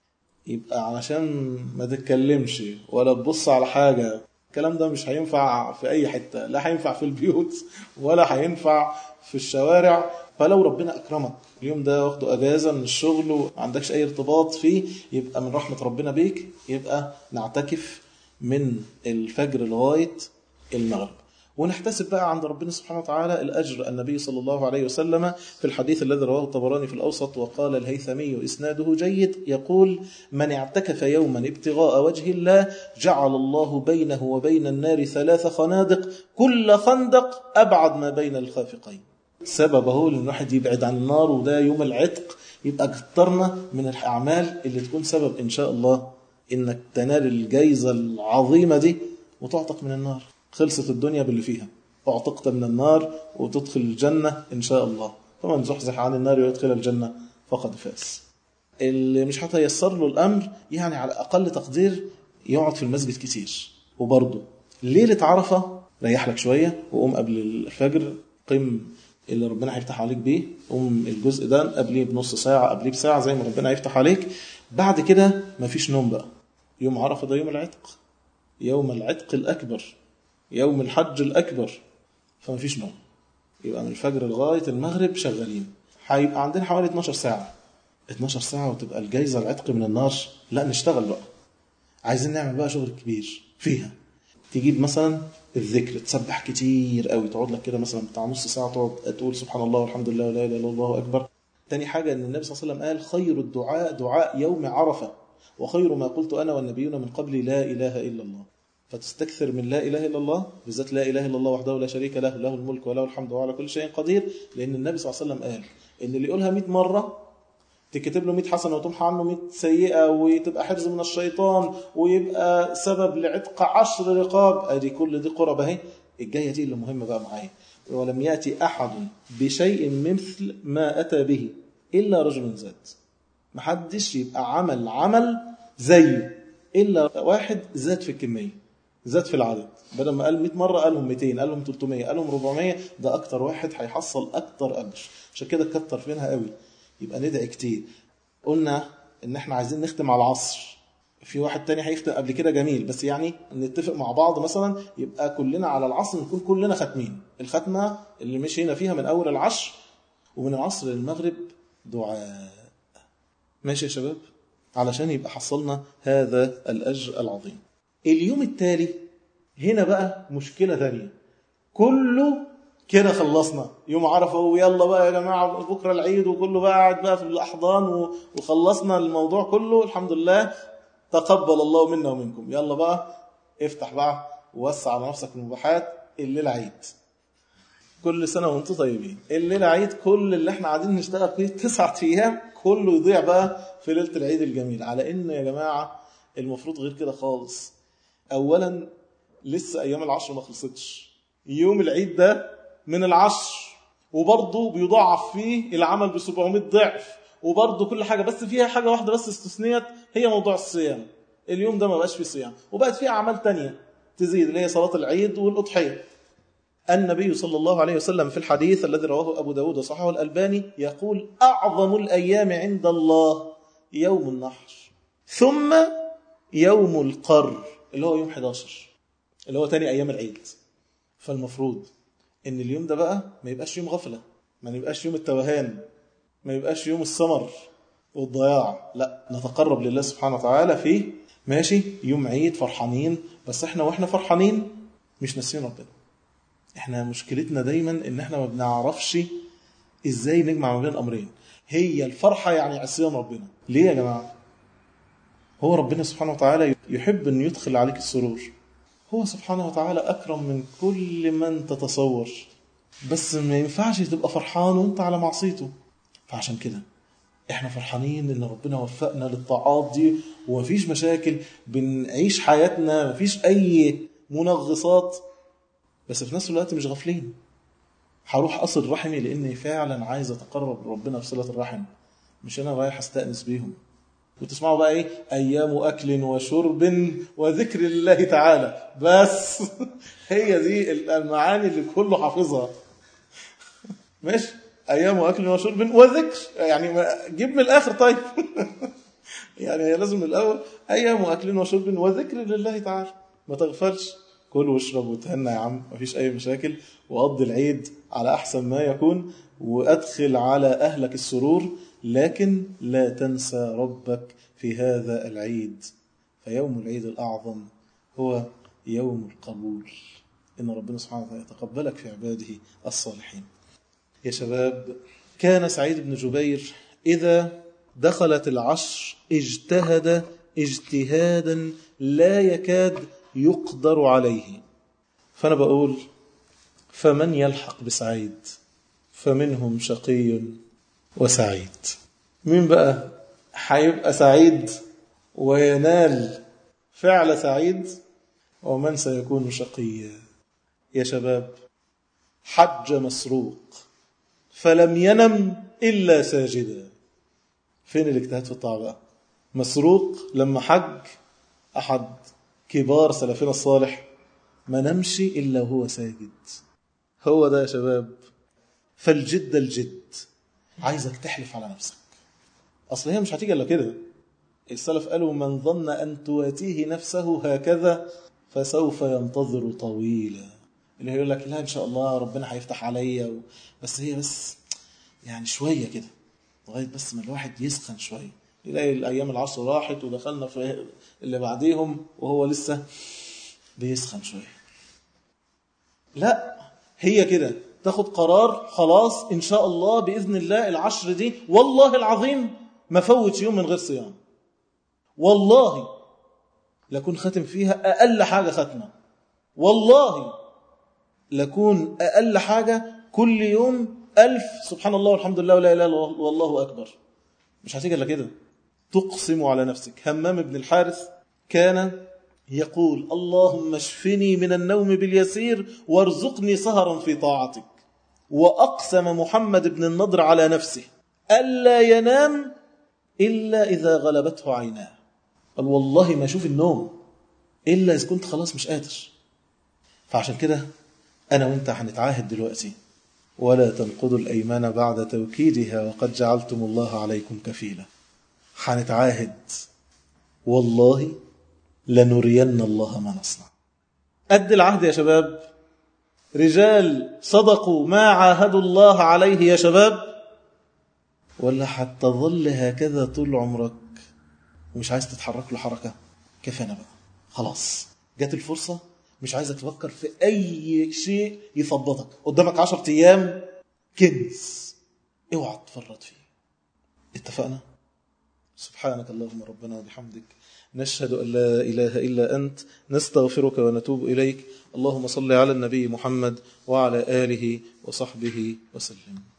يبقى علشان ما تتكلمش ولا تبص على حاجة، الكلام ده مش هينفع في أي حتة، لا هينفع في البيوت ولا هينفع في الشوارع. فلو ربنا أكرمك اليوم ده واخده أجازة من الشغل وما عندكش أي ارتباط فيه، يبقى من رحمة ربنا بيك يبقى نعتكف من الفجر لغاية المغرب، ونحتسب بقى عند ربنا سبحانه وتعالى الأجر. النبي صلى الله عليه وسلم في الحديث الذي رواه الطبراني في الأوسط وقال الهيثمي إسناده جيد يقول: من اعتكف يوما ابتغاء وجه الله جعل الله بينه وبين النار ثلاث خنادق كل خندق أبعد ما بين الخافقين. سببه لأن الواحد يبعد عن النار، وده يوم العتق. يبقى كترنا من الأعمال اللي تكون سبب إن شاء الله إنك تنال الجائزة العظيمة دي وتعتق من النار. خلصت الدنيا باللي فيها، اعتقت من النار وتدخل الجنة إن شاء الله. فمن زحزح عن النار ويدخل الجنة فقد فاز. اللي مش هتيسر له الأمر يعني على أقل تقدير يقعد في المسجد كتير. وبرضه ليلة عرفة ريح لك شوية وقوم قبل الفجر، قم اللي ربنا هيفتح عليك بيه، قوم الجزء ده قبليه بنص ساعة قبليه بساعة زي ما ربنا هيفتح عليك. بعد كده مفيش نوم بقى. يوم عرفة ده يوم العتق، يوم العتق الأكبر، يوم الحج الأكبر، فما فيش نوم. يبقى من الفجر لغاية المغرب شغالين. هيبقى عندنا حوالي اتناشر ساعة اتناشر ساعة وتبقى الجايزة العتق من النار. لا نشتغل بقى، عايزين نعمل بقى شغل كبير فيها. تجيب مثلا الذكر، تسبح كتير قوي، تقعد لك كده مثلا بتاع نص ساعة تقعد تقول سبحان الله والحمد لله ولا إله إلا الله أكبر. تاني حاجة أن النبي صلى الله عليه وسلم قال خير الدعاء دعاء يوم عرفة، وخير ما قلت أنا والنبيون من قبل لا إله إلا الله. فتستكثر من لا إله إلا الله، بالذات لا إله إلا الله وحده لا شريك له، له الملك وله الحمد وعلى كل شيء قدير. لأن النبي صلى الله عليه وسلم قال إن اللي يقولها مئة مرة تكتب له مئة حسنة وتمحى عنه مئة سيئة، وتبقى حرز من الشيطان، ويبقى سبب لعتق عشر رقاب. أدي كل دي قرب اهي. الجاية دي اللي مهمة بقى معايا. ولم يأتي أحد بشيء مثل ما أتى به إلا رجل زاد. محدش يبقى عمل عمل زيه إلا واحد زاد في الكمية، زاد في العدد. بدل ما قال مئة مرة قالهم مئتين، قالهم ثلاثمئة، قالهم أربعمئة. ده أكتر واحد هيحصل أكتر أجر. عشان كده كتر فينها قوي. يبقى ندعي كتير. قلنا إن احنا عايزين نختم على العصر. في واحد تاني هيختم قبل كده جميل، بس يعني نتفق مع بعض مثلا يبقى كلنا على العصر نكون كلنا ختمين. الختمة اللي مشينا فيها من أول العشر، ومن العصر للمغرب دعاء. ماشي يا شباب؟ علشان يبقى حصلنا هذا الأجر العظيم. اليوم التالي هنا بقى مشكلة ثانية. كله كده خلصنا يوم عرفة ويلا بقى يا جماعة بكرة العيد، وكله بقى قاعد بقى في الأحضان وخلصنا الموضوع كله الحمد لله، تقبل الله منا ومنكم. يلا بقى افتح بقى ووسع على نفسك المباحات. الليلة عيد، كل سنة وانتم طيبين. الليلة عيد، كل اللي احنا قاعدين نشتغل فيه تسعة أيام كله يضيع بقى في ليلة العيد الجميل. على إن يا جماعة المفروض غير كده خالص. أولا لسه أيام العشر ما خلصتش. يوم العيد ده من العشر، وبرضه بيضاعف فيه العمل بسبعمائة ضعف، وبرضه كل حاجة. بس فيها حاجة واحدة بس استثنيت، هي موضوع الصيام. اليوم ده ما بقاش فيه صيام، وبقت فيه أعمال تانية تزيد اللي هي صلاة العيد والأضحية. النبي صلى الله عليه وسلم في الحديث الذي رواه أبو داود وصححه الألباني يقول أعظم الأيام عند الله يوم النحر، ثم يوم القر اللي هو يوم إحدى عشر اللي هو تاني أيام العيد. فالمفروض إن اليوم ده بقى ما يبقاش يوم غفلة، ما يبقاش يوم التوهان، ما يبقاش يوم السمر والضياع. لا، نتقرب لله سبحانه وتعالى فيه ماشي يوم عيد فرحانين، بس احنا واحنا فرحانين مش ناسين ربنا. احنا مشكلتنا دايما ان احنا ما بنعرفش ازاي نجمع ما بين الامرين. هي الفرحة يعني عصيان ربنا. ليه يا جماعة؟ هو ربنا سبحانه وتعالى يحب ان يدخل عليك السرور. هو سبحانه وتعالى اكرم من كل من تتصور، بس ما ينفعش تبقى فرحان وانت على معصيته. فعشان كده احنا فرحانين ان ربنا وفقنا للطاعات دي ومفيش مشاكل، بنعيش حياتنا مفيش اي منغصات، بس في نفس الوقت مش غافلين. هروح اصل رحمي لاني فعلا عايز اتقرب لربنا بصلة الرحم، مش انا رايح استأنس بيهم. وتسمعوا بقى ايه؟ ايام اكل وشرب وذكر الله تعالى. بس هي دي المعاني اللي كله حافظها. ماشي، ايام اكل وشرب وذكر، يعني جيب من الاخر. طيب يعني هي لازم من الاول ايام اكل وشرب وذكر لله تعالى. ما تغفلش، كل واشرب وتهنى يا عم، مفيش اي مشاكل، وقضي العيد على احسن ما يكون، وادخل على اهلك السرور، لكن لا تنسى ربك في هذا العيد. فيوم العيد الاعظم هو يوم القبول، ان ربنا سبحانه وتعالى يتقبلك في عباده الصالحين. يا شباب، كان سعيد بن جبير إذا دخلت العشر اجتهد اجتهادا لا يكاد يقدر عليه. فأنا بقول فمن يلحق بسعيد؟ فمنهم شقي وسعيد. مين بقى هيبقى سعيد وينال فعل سعيد؟ ومن سيكون شقيا؟ يا شباب، حج مسروق فلم ينم إلا ساجدا. فين الاجتهاد في الطاعة بقى؟ مسروق لما حج أحد كبار سلفنا الصالح ما نمشي إلا هو ساجد. هو ده يا شباب. فالجد الجد، عايزك تحلف على نفسك، أصل هي مش هتيجي إلا كده. السلف قالوا من ظن أن تواتيه نفسه هكذا فسوف ينتظر طويلا. اللي يقول لك لا إن شاء الله ربنا هيفتح عليا و... بس هي بس يعني شوية كده، لغاية بس ما الواحد يسخن شوية، يلاقي الأيام العشر راحت ودخلنا في اللي بعديهم وهو لسه بيسخن شوية. لا، هي كده تاخد قرار خلاص إن شاء الله بإذن الله العشر دي والله العظيم ما فوت يوم من غير صيام، والله لكون ختم فيها أقل حاجة ختمة، والله لكون أقل حاجة كل يوم ألف سبحان الله والحمد لله ولا إله إلا الله والله أكبر. مش هتيجي إلا كده. تقسم على نفسك. همام بن الحارث كان يقول اللهم اشفني من النوم باليسير وارزقني سهرا في طاعتك. وأقسم محمد بن النضر على نفسه ألا ينام إلا إذا غلبته عيناه. قال والله ما أشوف النوم إلا إذا كنت خلاص مش قادر. فعشان كده أنا وإنت هنتعاهد دلوقتي ولا تنقضوا الأيمان بعد توكيدها وقد جعلتم الله عليكم كفيلا. هنتعاهد والله لنرين الله ما نصنع. قد العهد يا شباب. رجال صدقوا ما عاهدوا الله عليه يا شباب، ولا هتظل هكذا طول عمرك ومش عايز تتحرك له حركة؟ كفانا بقى خلاص، جات الفرصة، مش عايزك تفكر في أي شيء يثبطك. قدامك عشرة أيام كنز، اوعى تفرط فيه. اتفقنا؟ سبحانك اللهم ربنا وبحمدك، نشهد أن لا إله إلا أنت، نستغفرك ونتوب إليك. اللهم صل على النبي محمد وعلى آله وصحبه وسلم.